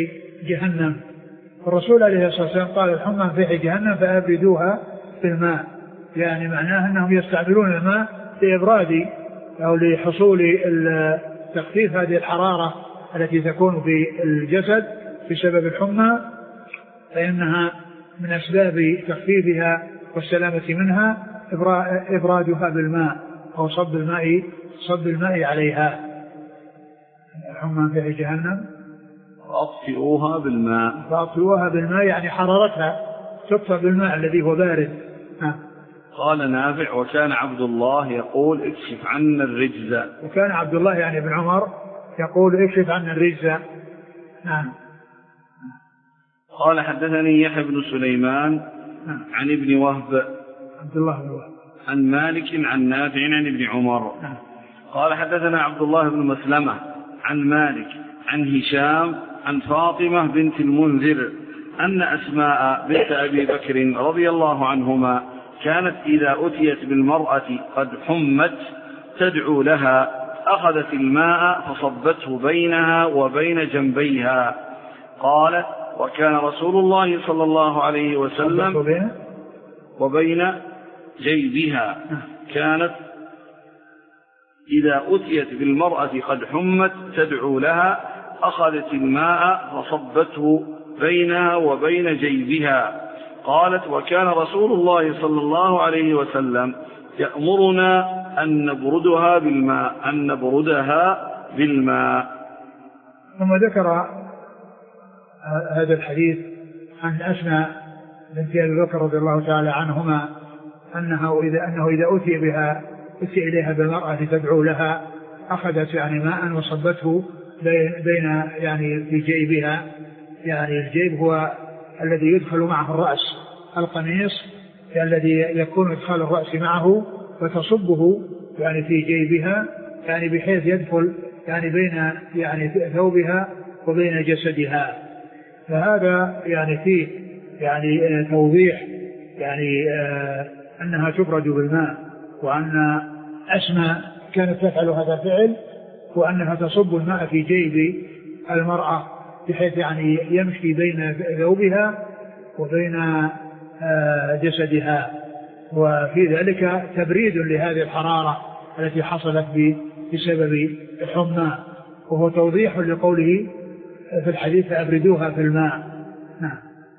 جهنم. الرسول عليه الصلاة والسلام قال الحمى من فيح جهنم فأبردوها في الماء، يعني معناه أنهم يستعملون الماء لإبراد أو لحصول تخفيف هذه الحرارة التي تكون في الجسد بسبب الحمى، فإنها من أسباب تخفيفها والسلامة منها إبرادها بالماء أو صب الماء صب الماء عليها. الحمى في جهنم فأطفئوها بالماء فأطفئوها بالماء يعني حرارتها تطفى بالماء الذي هو بارد. ها. قال نافع وكان عبد الله يقول اكشف عنا الرجز. وكان عبد الله يعني ابن عمر يقول اكشف عنا الرجز. نعم. قال حدثني يحيى بن سليمان نعم. عن ابن وهب عبد الله بن وهب عن مالك عن نافع عن ابن عمر. نعم. قال حدثنا عبد الله بن مسلمة عن مالك عن هشام عن فاطمة بنت المنذر أن أسماء بنت أبي بكر رضي الله عنهما كانت إذا أتيت بالمرأة قد حمت تدعو لها أخذت الماء فصبته بينها وبين جنبيها. قالت وكان رسول الله صلى الله عليه وسلم وبين جيبها كانت إذا أتيت بالمرأة قد حمت تدعو لها أخذت الماء فصبته بينها وبين جيبها. قالت وكان رسول الله صلى الله عليه وسلم يأمرنا أن نبردها بالماء أن نبردها بالماء. ثم ذكر هذا الحديث عن أسماء بنت أبي بكر رضي الله تعالى عنهما أنه إذا أنه إذا أتي بها أتي إليها بالمرأة تدعو لها أخذت يعني ماء وصبته بين يعني في جيبها، يعني الجيب هو الذي يدخل معه الرأس، القميص الذي يكون إدخال الرأس معه وتصبه يعني في جيبها يعني بحيث يدخل يعني بين يعني ثوبها وبين جسدها. فهذا يعني فيه يعني توضيح يعني آه أنها تبرد بالماء، وأن أسماء كانت تفعل هذا الفعل، وأنها تصب الماء في جيب المرأة بحيث يعني يمشي بين ثوبها وبين آه جسدها، وفي ذلك تبريد لهذه الحرارة التي حصلت بسبب الحمى، وهو توضيح لقوله في الحديث فأبردوها في الماء. نعم.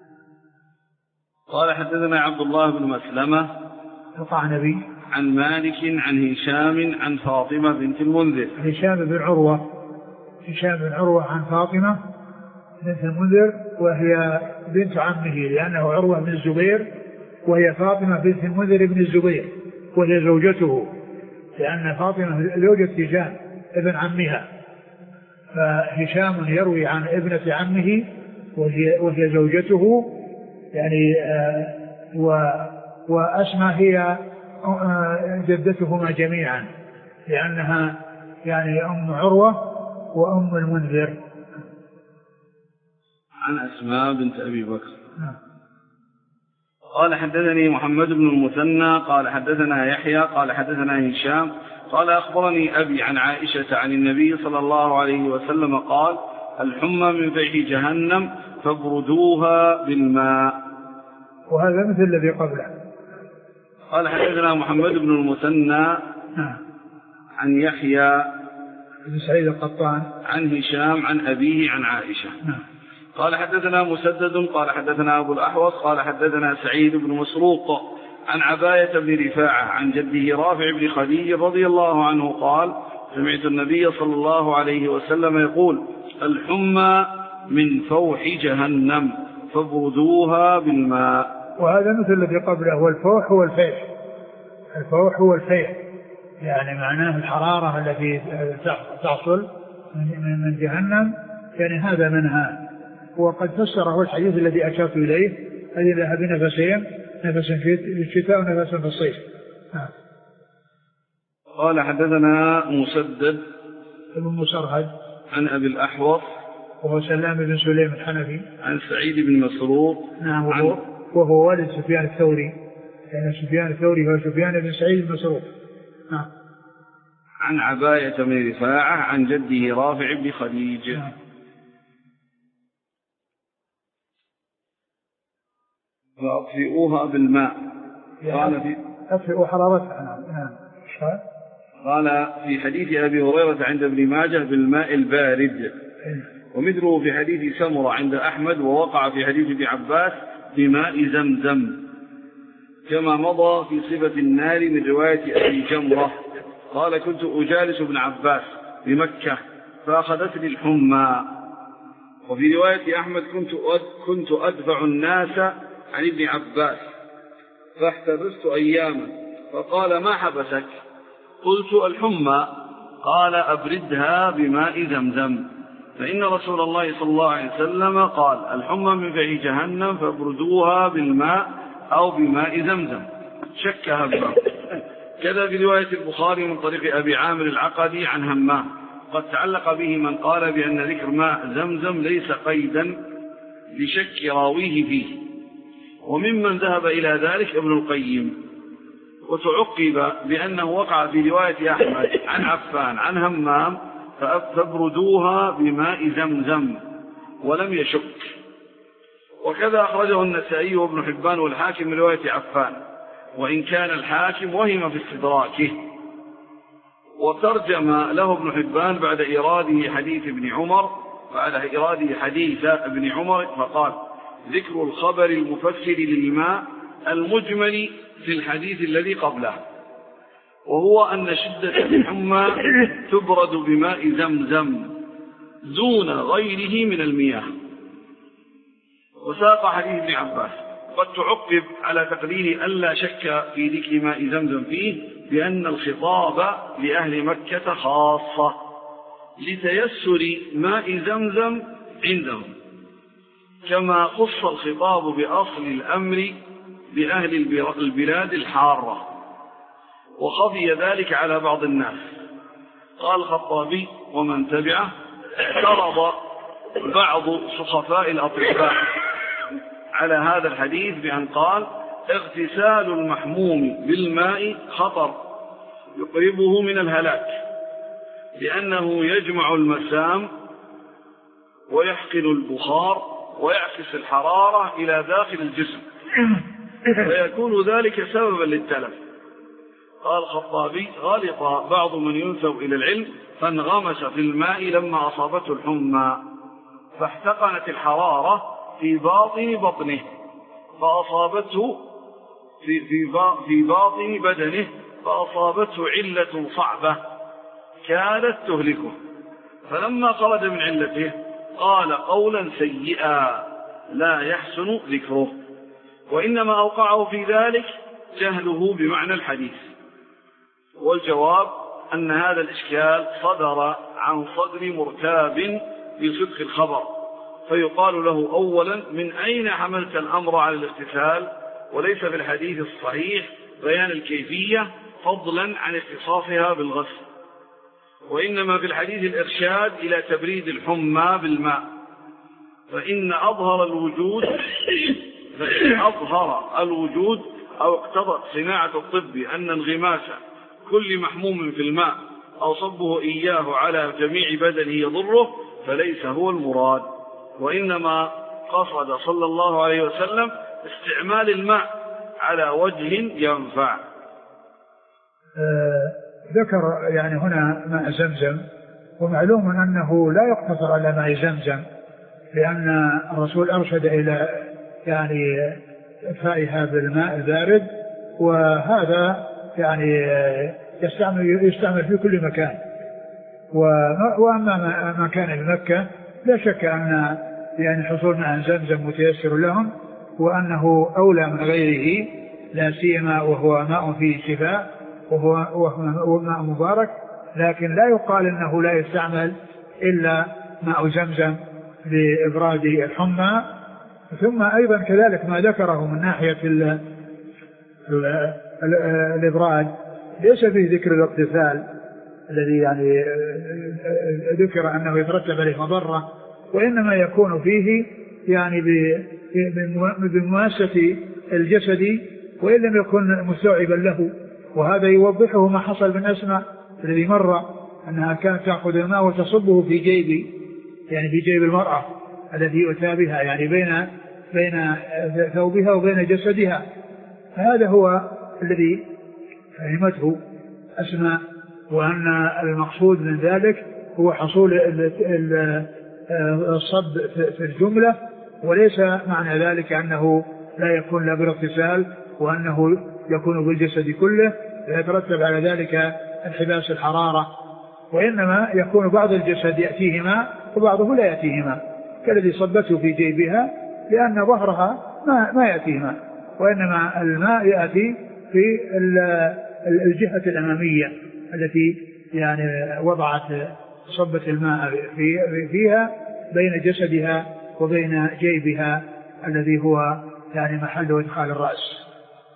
قال حدثنا عبد الله بن مسلمة القعنبي عن مالك عن هشام عن فاطمة بنت المنذر. هشام بن عروة هشام بن عروة عن فاطمة بنت المنذر وهي بنت عمه، لأنه عروة بن الزبير وهي فاطمة بنت المنذر بن الزبير وهي زوجته، لأن فاطمة زوجة هشام ابن عمها، فهشام يروي عن ابنة عمه وهي, وهي زوجته يعني آه و وأسمى هي آه جدتهما جميعا، لأنها يعني أم عروة وأم المنذر. عن أسماء بنت أبي بكر. نعم. قال حدثني محمد بن المثنى قال حدثنا يحيى قال حدثنا هشام قال أخبرني أبي عن عائشة عن النبي صلى الله عليه وسلم قال الحمى من فيح جهنم فابردوها بالماء. وهذا مثل الذي قبله. قال حدثنا محمد بن المثنى عن يحيى بن سعيد القطان عن هشام عن أبيه عن عائشة. نعم. قال حدثنا مسدد قال حدثنا أبو الأحوص قال حدثنا سعيد بن مسروق عن عباية بن رفاعة عن جده رافع بن خديج رضي الله عنه قال سمعت النبي صلى الله عليه وسلم يقول الحمى من فوح جهنم فابردوها بالماء. وهذا مثل الذي قبله، والفوح هو الفيح، الفوح هو الفيح يعني معناه الحرارة التي تحصل من جهنم، يعني هذا منها. وقد فسره الحديث الذي أشرت إليه الذي ذهب بنفسين، نفس في الشتاء ونفس في الصيف. قال حدثنا مسدد ابن مسرهد عن أبي الأحوص وهو سلام بن سليم الحنفي عن سعيد بن مسروق. نعم. وهو, وهو والد سفيان الثوري، يعني سفيان الثوري هو سفيان بن سعيد بن مسروق. نعم. عن عباية بن رفاعة عن جده رافع بن خديج. نعم. فأطفئوها بالماء. قال في أطفئوا حرارتها. نعم. قال في حديث أبي هريرة عند ابن ماجه بالماء البارد، ومثله في حديث سمرة عند أحمد، ووقع في حديث ابن عباس بماء زمزم، كما مضى في صفة النار من رواية أبي جمرة. قال كنت أجالس ابن عباس بمكة فأخذتني الحمى. وفي رواية أحمد كنت كنت أدفع الناس عن ابن عباس فاحتبست أياما، فقال ما حبسك؟ قلت الحمى. قال أبردها بماء زمزم، فإن رسول الله صلى الله عليه وسلم قال الحمى من فعل جهنم فابردوها بالماء أو بماء زمزم. شك همام. كذا في رواية البخاري من طريق أبي عامر العقدي عن همام قد تعلق به من قال بأن ذكر ماء زمزم ليس قيدا لشك راويه فيه، وممن ذهب إلى ذلك ابن القيم. وتعقب بأنه وقع في رواية أحمد عن عفان عن همام فابردوها بماء زمزم، ولم يشك. وكذا أخرجه النسائي وابن حبان والحاكم من رواية عفان، وإن كان الحاكم وهم في استدراكه. وترجم له ابن حبان بعد إراده حديث ابن عمر بعد إراده حديث ابن عمر فقال ذكر الخبر المفسر للماء المجمل في الحديث الذي قبله، وهو أن شدة الحمى تبرد بماء زمزم دون غيره من المياه. وساق حديث ابن عباس قد تعقب على تقدير ألا شك في ذكر ماء زمزم فيه بأن الخطاب لأهل مكة خاصة لتيسر ماء زمزم عندهم، كما خص الخطاب بأصل الأمر لأهل البلاد الحارة، وخفي ذلك على بعض الناس. قال الخطابي ومن تبعه اعترض بعض سخفاء الأطباء على هذا الحديث بأن قال اغتسال المحموم بالماء خطر يقربه من الهلاك، لأنه يجمع المسام ويحقن البخار ويعكس الحرارة إلى داخل الجسم، فيكون ذلك سببا للتلف. قال الخطابي غلط بعض من ينسب إلى العلم فانغمس في الماء لما أصابته الحمى فاحتقنت الحرارة في باطن بطنه فأصابته في, في, في باطن بدنه فأصابته علة صعبة كانت تهلكه، فلما خرج من علته قال قولا سيئا لا يحسن ذكره، وإنما أوقعه في ذلك جهله بمعنى الحديث. والجواب أن هذا الإشكال صدر عن صدر مرتاب في صدق الخبر، فيقال له أولا من أين حملت الأمر على الاغتسال، وليس في الحديث الصحيح بيان الكيفية فضلا عن اختصاصها بالغسل، وإنما في الحديث الإرشاد إلى تبريد الحمى بالماء. فإن أظهر الوجود فإن أظهر الوجود أو اقتضت صناعة الطب أن انغماس كل محموم في الماء أو صبه إياه على جميع بدنه يضره فليس هو المراد، وإنما قصد صلى الله عليه وسلم استعمال الماء على وجه ينفع. آه ذكر يعني هنا ماء زمزم، ومعلوم أنه لا يقتصر على ماء زمزم، لأن الرسول أرشد إلى يعني إدفائها بالماء البارد، وهذا يعني يستعمل يستعمل في كل مكان. وأما ما كان بمكة لا شك أن يعني حصول ماء زمزم متيسر لهم، وأنه أولى من غيره، لا سيما وهو ماء فيه شفاء وهو ماء مبارك، لكن لا يقال أنه لا يستعمل إلا ماء زمزم لإبراد الحمى. ثم أيضا كذلك ما ذكره من ناحية ال ال ال الإبراد ليس فيه ذكر الاغتسال الذي يعني ذكر أنه يترتب عليه مضرة، وإنما يكون فيه يعني بمماسة الجسد وإن لم يكن مستوعبا له. وهذا يوضحه ما حصل من أسماء الذي مر أنها كانت تأخذ الماء وتصبه في جيب يعني في جيب المرأة التي يؤتى بها يعني بين بين ثوبها وبين جسدها. هذا هو الذي فهمته أسماء، وأن المقصود من ذلك هو حصول الصب في الجملة، وليس معنى ذلك أنه لا يكون لا بالاغتسال وأنه يكون بالجسد كله فيترتب على ذلك انحباس الحرارة، وإنما يكون بعض الجسد يأتيه ماء وبعضه لا يأتيه ماء، كالذي صبته في جيبها لأن ظهرها ما, ما يأتيه ماء، وإنما الماء يأتي في الجهة الأمامية التي يعني وضعت صبت الماء في فيها بين جسدها وبين جيبها الذي هو يعني محل إدخال الرأس.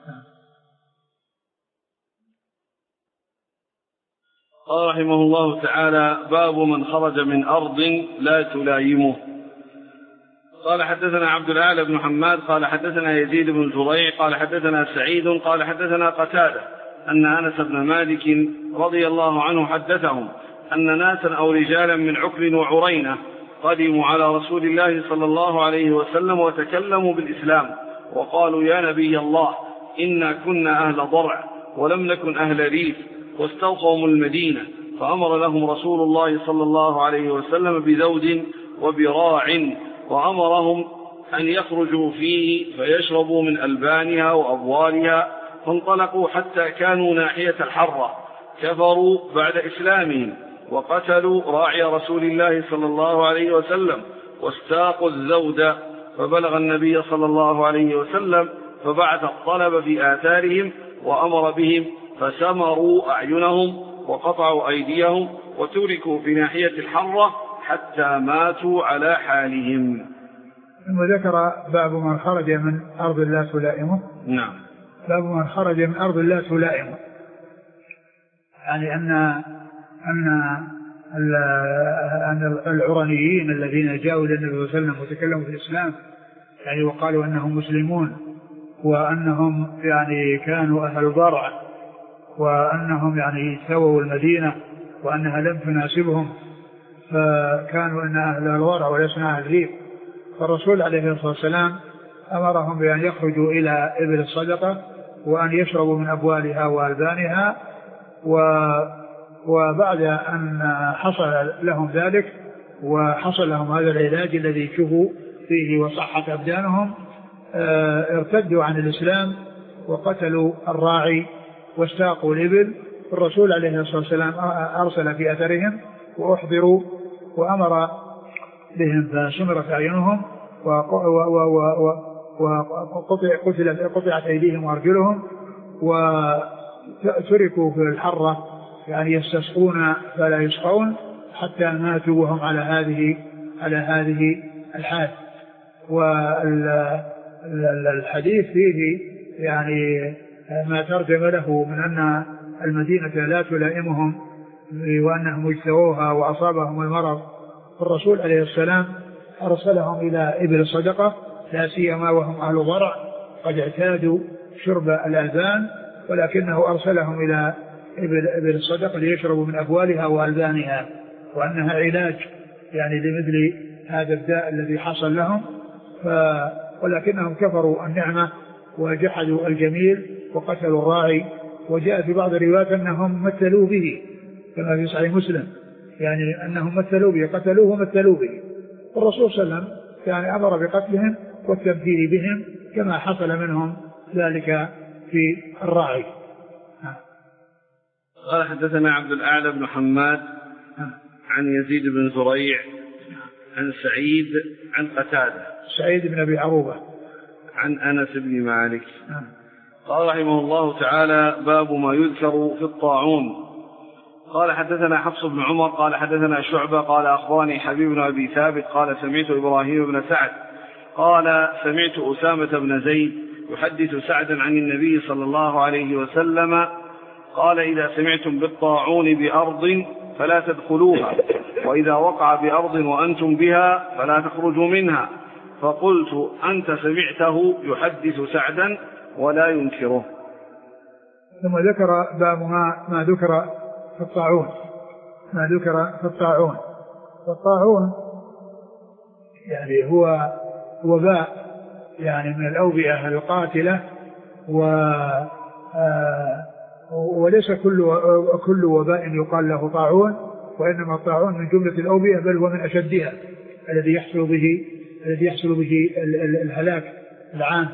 قال رحمه الله تعالى: باب من خرج من أرض لا تلايمه. قال حدثنا عبد الأعلى بن حماد قال حدثنا يزيد بن زريع قال حدثنا سعيد قال حدثنا قتادة أن أنس بن مالك رضي الله عنه حدثهم أن ناسا أو رجالا من عكر وعرينة قدموا على رسول الله صلى الله عليه وسلم وتكلموا بالإسلام وقالوا: يا نبي الله، إنا كنا أهل ضرع ولم نكن أهل ريف، واستوصوا المدينة، فأمر لهم رسول الله صلى الله عليه وسلم بذود وبراع، وأمرهم أن يخرجوا فيه فيشربوا من ألبانها وأبوالها، فانطلقوا حتى كانوا ناحية الحرة، كفروا بعد إسلامهم وقتلوا راعي رسول الله صلى الله عليه وسلم واستاقوا الذود، فبلغ النبي صلى الله عليه وسلم فبعث الطلب في آثارهم وأمر بهم، فسمروا أعينهم وقطعوا أيديهم وتركوا في ناحية الحرة حتى ماتوا على حالهم. وذكر باب من خرج من أرض لا تلائمه. نعم. باب من خرج من أرض لا تلائمه، يعني أن أن أن العرنيين الذين جاءوا إلى النبي صلى الله عليه وسلم وتكلموا في الإسلام يعني وقالوا أنهم مسلمون وأنهم يعني كانوا أهل ضرع وأنهم يعني سووا المدينة وأنها لم تناسبهم، فكانوا أن أهل الضرع ولسنا أهل ريف، فالرسول عليه الصلاة والسلام أمرهم بأن يخرجوا إلى إبل الصدقة وأن يشربوا من أبوالها وألبانها، و وبعد أن حصل لهم ذلك وحصل لهم هذا العلاج الذي شفوا فيه وصحت أبدانهم ارتدوا عن الإسلام وقتلوا الراعي واستاقوا الإبل. الرسول عليه الصلاة والسلام أرسل في أثرهم وأحضروا وأمر بهم فسمرت أعينهم وقطعت أيديهم وأرجلهم وتركوا في الحرة يعني يستسقون فلا يسقون حتى ماتوا وهم على هذه على هذه الحال. والحديث فيه يعني ما ترجم له من أن المدينة لا تلائمهم وأنهم اجتووها وأصابهم المرض، الرسول عليه السلام أرسلهم إلى إبل الصدقة لا سيما وهم أهل ضرع قد اعتادوا شرب الألبان، ولكنه أرسلهم إلى إبل, إبل الصدقة ليشربوا من أبوالها وألبانها، وأنها علاج يعني لمثل هذا الداء الذي حصل لهم، ف... ولكنهم كفروا النعمة وجحدوا الجميل وقتلوا الراعي. وجاء في بعض الروايات أنهم مثلوا به كما في صحيح مسلم، يعني أنهم مثلوا به قتلوه ومثلوا به، والرسول صلى الله عليه وسلم يعني أمر بقتلهم والتمثيل بهم كما حصل منهم ذلك في الراعي. قال حدثنا عبد الأعلى بن حماد عن يزيد بن زريع عن سعيد عن قتادة سعيد بن أبي عروبة عن أنس بن مالك. قال رحمه الله تعالى: باب ما يذكر في الطاعون. قال حدثنا حفص بن عمر قال حدثنا شعبة قال أخبرني حبيب بن أبي ثابت قال سمعت إبراهيم بن سعد قال سمعت أسامة بن زيد يحدث سعدا عن النبي صلى الله عليه وسلم قال: إذا سمعتم بالطاعون بأرض فلا تدخلوها، وإذا وقع بأرض وأنتم بها فلا تخرجوا منها. فقلت: أنت سمعته يحدث سعدا ولا ينكره. ثم ذكر باب ما, ما ذكر في الطاعون ما ذكر في الطاعون والطاعون يعني هو وباء يعني من الأوبئة القاتلة، و وليس كل كل وباء يقال له طاعون، وإنما الطاعون من جملة الأوبئة بل هو من أشدها الذي يحصل به الذي يحصل به الهلاك العام.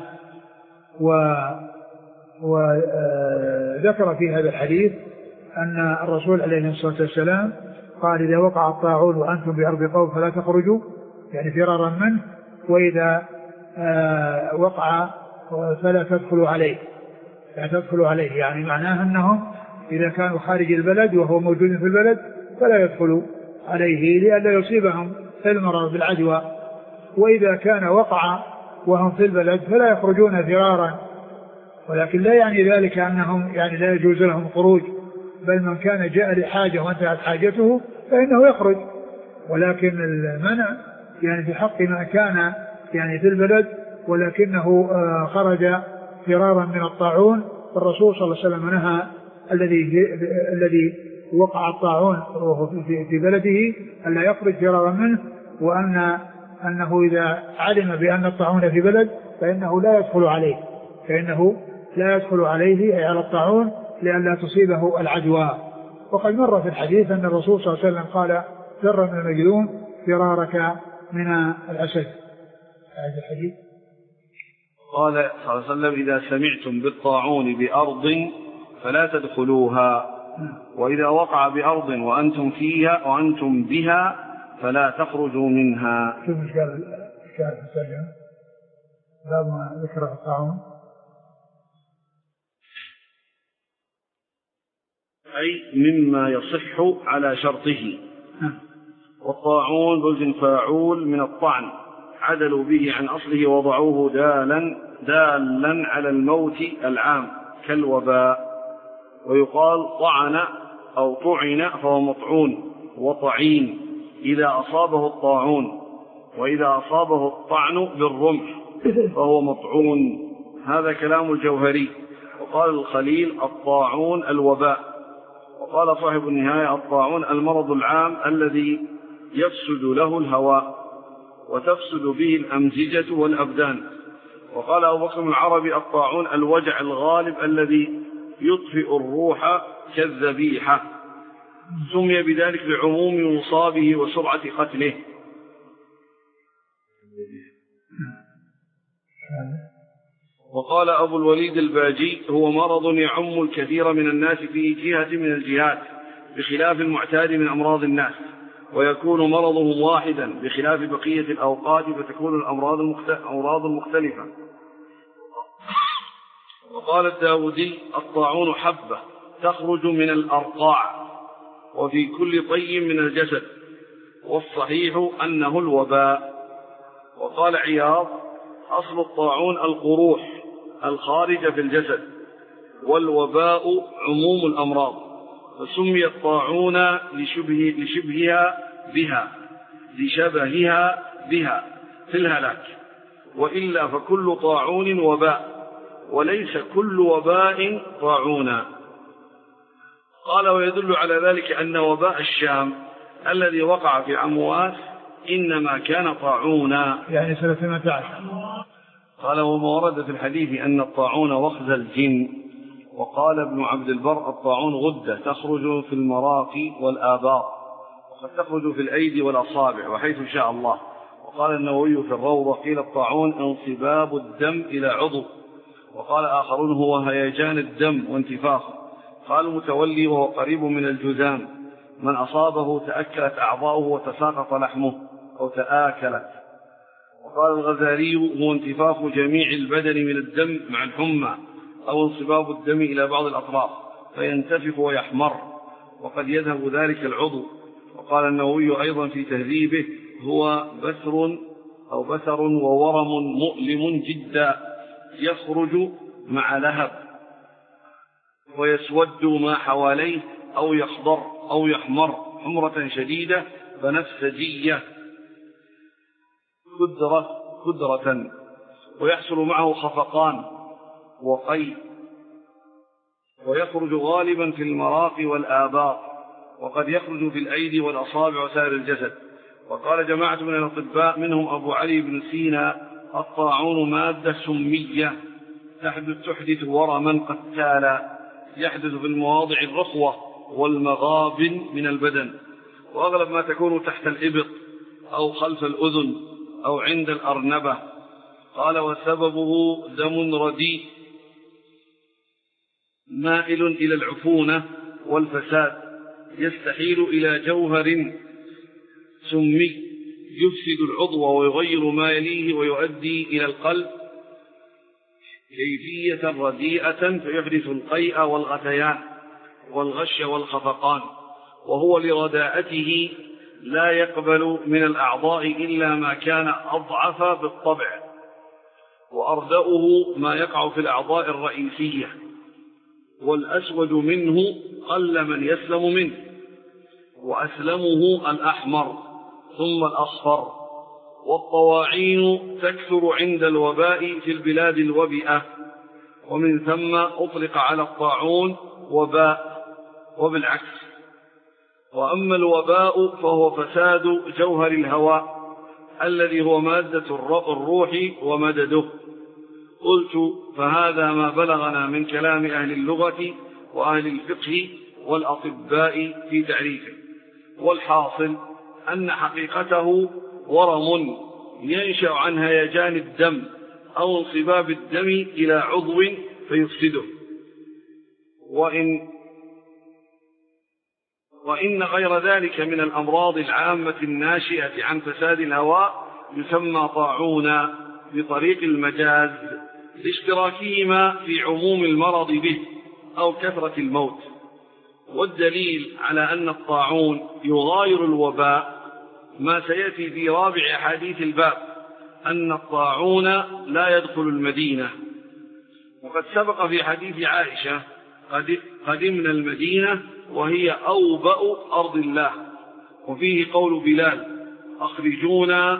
وذكر في هذا الحديث أن الرسول عليه الصلاة والسلام قال: إذا وقع الطاعون وأنتم بأرض قوم فلا تخرجوا، يعني فرارا منه، وإذا وقع فلا تدخلوا عليه لا تدخلوا عليه يعني معناه أنهم إذا كانوا خارج البلد وهو موجود في البلد فلا يدخلوا عليه لئلا يصيبهم المرض بالعدوى، وإذا كان وقع وهم في البلد فلا يخرجون فرارا، ولكن لا يعني ذلك أنهم يعني لا يجوز لهم الخروج، بل من كان جاء لحاجة وانتهت حاجته فإنه يخرج، ولكن المنع يعني في حق ما كان يعني في البلد ولكنه خرج فرارا من الطاعون. الرسول صلى الله عليه وسلم نهى الذي الذي وقع الطاعون وهو في بلده أن لا يخرج فرارا منه، وأن أنه إذا علم بأن الطاعون في بلد فإنه لا يدخل عليه فإنه لا يدخل عليه أي على الطاعون لئلا تصيبه العدوى. وقد مر في الحديث أن الرسول صلى الله عليه وسلم قال: فر من المجذوم فرارك من الأسد. هذا الحديث قال صلى الله عليه وسلم: إذا سمعتم بالطاعون بأرض فلا تدخلوها، وإذا وقع بأرض وأنتم فيها وأنتم بها فلا تخرجوا منها. شوف ايش قال الشارح الترجمة باب ما ذكر الطاعون، أي مما يصح على شرطه. والطاعون بوزن فاعول من الطعن، عدلوا به عن أصله وضعوه دالا دالا على الموت العام كالوباء. ويقال طعن أو طعن فهو مطعون وطعين إذا أصابه الطاعون، وإذا أصابه الطعن بالرمح فهو مطعون. هذا كلام الجوهري. وقال الخليل: الطاعون الوباء. وقال صاحب النهاية: الطاعون المرض العام الذي يفسد له الهواء وتفسد به الأمزجة والأبدان. وقال أبو بكر العربي: الطاعون الوجع الغالب الذي يطفئ الروح كالذبيحة، سمي بذلك لعموم مصابه وسرعة قتله. وقال أبو الوليد الباجي: هو مرض يعم الكثير من الناس في جهة من الجهات بخلاف المعتاد من أمراض الناس، ويكون مرضهم واحدا بخلاف بقية الأوقات فتكون الأمراض المختلفة. وقال الداودي: الطاعون حبة تخرج من الأرقاع وفي كل طي من الجسد، والصحيح أنه الوباء. وقال عياض: أصل الطاعون القروح الخارجة في الجسد، والوباء عموم الأمراض، فسمي الطاعون لشبه لشبهها بها لشبهها بها في الهلاك، وإلا فكل طاعون وباء وليس كل وباء طاعونا. قال: ويدل على ذلك أن وباء الشام الذي وقع في عمواس إنما كان طاعونا، يعني سنة ثمانية عشر. قال: وما ورد في الحديث أن الطاعون وخز الجن. وقال ابن عبد البر: الطاعون غدة تخرج في المراقي والآباط، وقد تخرج في الأيدي والأصابع وحيث شاء الله. وقال النووي في الروضة: قيل الطاعون انصباب الدم إلى عضو. وقال آخرون: هو هيجان الدم وانتفاخه. قال متولي: وهو قريب من الجذام، من أصابه تأكلت أعضاؤه وتساقط لحمه أو تآكلت. وقال الغزالي: هو انتفاخ جميع البدن من الدم مع الحمى، أو انصباب الدم إلى بعض الأطراف فينتفخ ويحمر، وقد يذهب ذلك العضو. وقال النووي أيضا في تهذيبه: هو بثر أو بثر وورم مؤلم جدا يخرج مع لهب ويسود ما حواليه أو يخضر أو يحمر حمرة شديدة بنفسجية كدرة كدرة، ويحصل معه خفقان وقي، ويخرج غالبا في المراقي والآباط، وقد يخرج في الأيدي والأصابع وسائر الجسد. وقال جماعة من الأطباء منهم أبو علي بن سينا الطاعون مادة سمية تحدث ورما قتالا يحدث في المواضع الرخوة والمغابن من البدن، وأغلب ما تكون تحت الإبط أو خلف الأذن أو عند الأرنبة. قال وسببه دم رديء مائل إلى العفونة والفساد يستحيل إلى جوهر سمي يفسد العضو ويغير ما يليه ويؤدي إلى القلب كيفية رديئة فيحدث القيء والغثيان والغش والخفقان، وهو لرداءته لا يقبل من الأعضاء إلا ما كان أضعف بالطبع، وأردأه ما يقع في الأعضاء الرئيسية، والأسود منه قل من يسلم منه، وأسلمه الأحمر ثم الأصفر. والطواعين تكثر عند الوباء في البلاد الوبئة، ومن ثم أطلق على الطاعون وباء وبالعكس. وأما الوباء فهو فساد جوهر الهواء الذي هو مادة الروح ومدده. قلت فهذا ما بلغنا من كلام أهل اللغة وأهل الفقه والأطباء في تعريفه، والحاصل أن حقيقته ورم ينشأ عن هيجان الدم أو انصباب الدم إلى عضو فيفسده. وإن, وإن غير ذلك من الأمراض العامة الناشئة عن فساد الهواء يسمى طاعونا بطريق المجاز لاشتراكهما في عموم المرض به أو كثرة الموت. والدليل على أن الطاعون يغاير الوباء ما سيأتي في رابع أحاديث الباب أن الطاعون لا يدخل المدينة. وقد سبق في حديث عائشة قدمنا المدينة وهي أوبأ أرض الله، وفيه قول بلال أخرجونا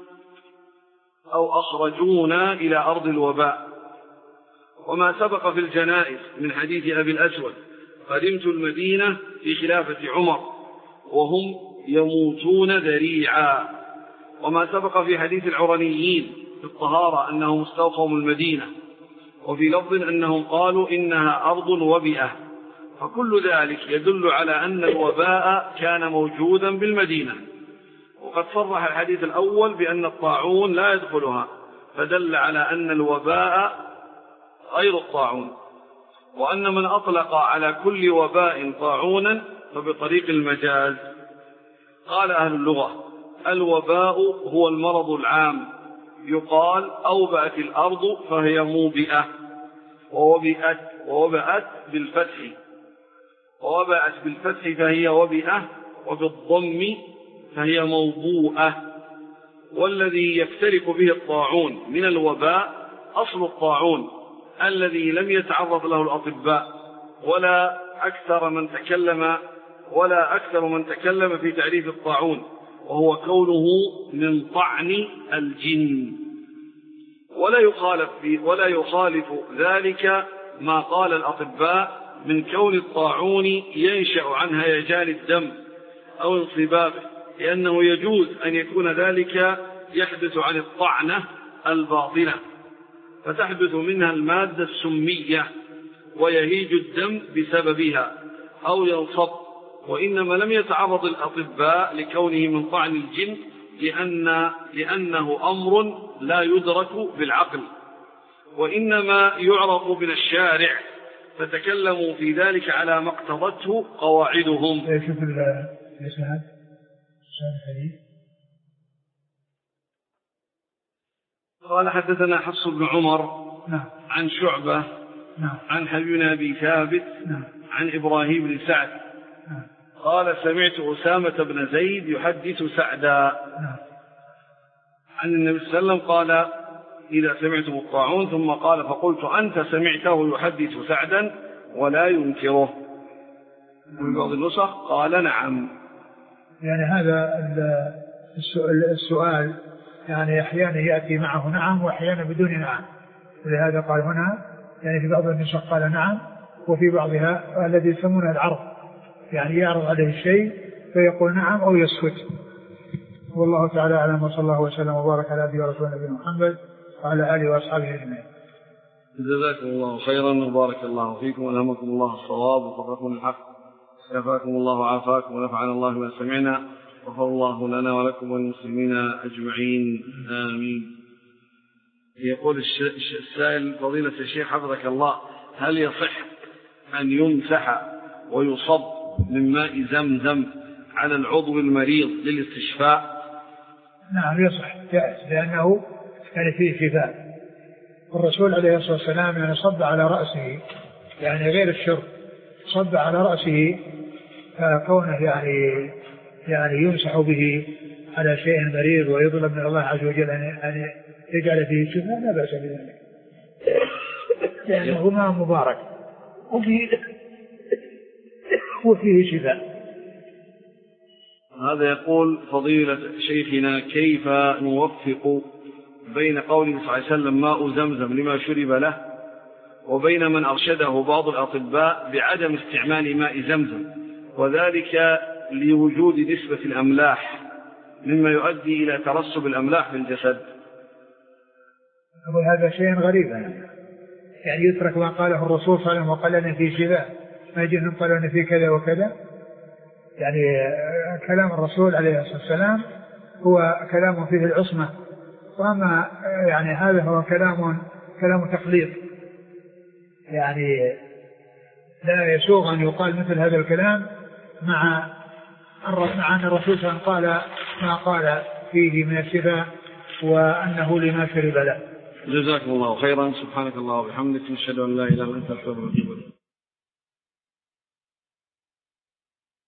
أو أخرجونا إلى أرض الوباء. وما سبق في الجنائز من حديث أبي الأسود قدمت المدينة في خلافة عمر وهم يموتون ذريعا. وما سبق في حديث العرنيين في الطهارة أنهم استوقوا المدينة، وفي لفظ أنهم قالوا إنها أرض وبئة. فكل ذلك يدل على أن الوباء كان موجودا بالمدينة. وقد صرح الحديث الأول بأن الطاعون لا يدخلها، فدل على أن الوباء غير الطاعون، وأن من أطلق على كل وباء طاعونا فبطريق المجاز. قال أهل اللغة الوباء هو المرض العام، يقال أوبأت الأرض فهي موبئة، ووبئت ووبأت بالفتح، ووبأت بالفتح فهي وبئة، وبالضم فهي موبوءة. والذي يفترق به الطاعون من الوباء أصل الطاعون الذي لم يتعرض له الأطباء ولا أكثر من تكلم ولا أكثر من تكلم في تعريف الطاعون، وهو كونه من طعن الجن. ولا يخالف ولا يخالف ذلك ما قال الأطباء من كون الطاعون ينشأ عن هيجان الدم أو انصبابه، لأنه يجوز أن يكون ذلك يحدث عن الطعنة الباطنة فتحدث منها المادة السمية ويهيج الدم بسببها أو ينصب. وإنما لم يتعرض الأطباء لكونه من طعن الجن لأن لأنه أمر لا يدرك بالعقل، وإنما يعرف من الشارع، فتكلموا في ذلك على ما اقتضته قواعدهم. شوف الإسناد الحديث. قال حدثنا حفص بن عمر نعم. عن شعبة نعم. عن حبيب أبي ثابت نعم. عن إبراهيم بن سعد نعم. قال سمعت أسامة بن زيد يحدث سعدا نعم. عن النبي صلى الله عليه وسلم قال إذا سمعتم الطاعون، ثم قال فقلت أنت سمعته يحدث سعدا ولا ينكره. من بعض النسخ قال نعم. يعني هذا السؤال يعني أحيانا يأتي معه نعم وأحيانا بدون نعم، ولهذا قال هنا يعني في بعض النسخ قال نعم، وفي بعضها الذي يسمونه العرض، يعني يعرض عليه الشيء فيقول نعم أو يسكت. والله تعالى أعلم، وصلى الله وسلم وبارك على عبده ورسوله نبينا محمد وعلى آله وأصحابه أجمعين. جزاكم الله خيرا وبارك الله فيكم وألهمكم الله الصواب ووفقكم الحق، شفاكم الله وعافاكم ونفعنا الله بما سمعنا، غفر الله لنا ولكم والمسلمين أجمعين آمين. يقول السائل: فضيلة الشيخ حفظك الله، هل يصح أن يمسح ويصب من ماء زمزم على العضو المريض للاستشفاء؟ نعم يصح، جائز، لأنه كان فيه شفاء. والرسول عليه الصلاة والسلام يعني صب على رأسه، يعني غير الشرب، صب على رأسه، فكونه يعني يعني يمسح به على شيء مريض ويطلب من الله عز وجل أن يجعل فيه شفاء لا بأس بذلك، لأنه ماء مبارك وفيه وفيه شفاء. هذا يقول: فضيلة شيخنا، كيف نوفق بين قوله صلى الله عليه وسلم ماء زمزم لما شرب له، وبين من أرشده بعض الأطباء بعدم استعمال ماء زمزم، وذلك لوجود نسبة الأملاح مما يؤدي إلى ترسب الأملاح في الجسد؟ وهذا شيء غريب، يعني يترك ما قاله الرسول صلى الله عليه وسلم وقال لنا فيه شفاء، ما يجي قال لنا فيه كذا وكذا. يعني كلام الرسول عليه الصلاة والسلام هو كلام فيه العصمة، وأما يعني هذا هو كلام كلام تقليد، يعني لا يسوغ أن يقال مثل هذا الكلام مع مع أن الرسول صلى الله عليه وسلم قال ما قال فيه من الشفاء وأنه لما شرب له. جزاكم الله خيرا، سبحانك الله وبحمدك، نشهد أن لا إله إلا أنت، نستغفرك ونتوب إليك.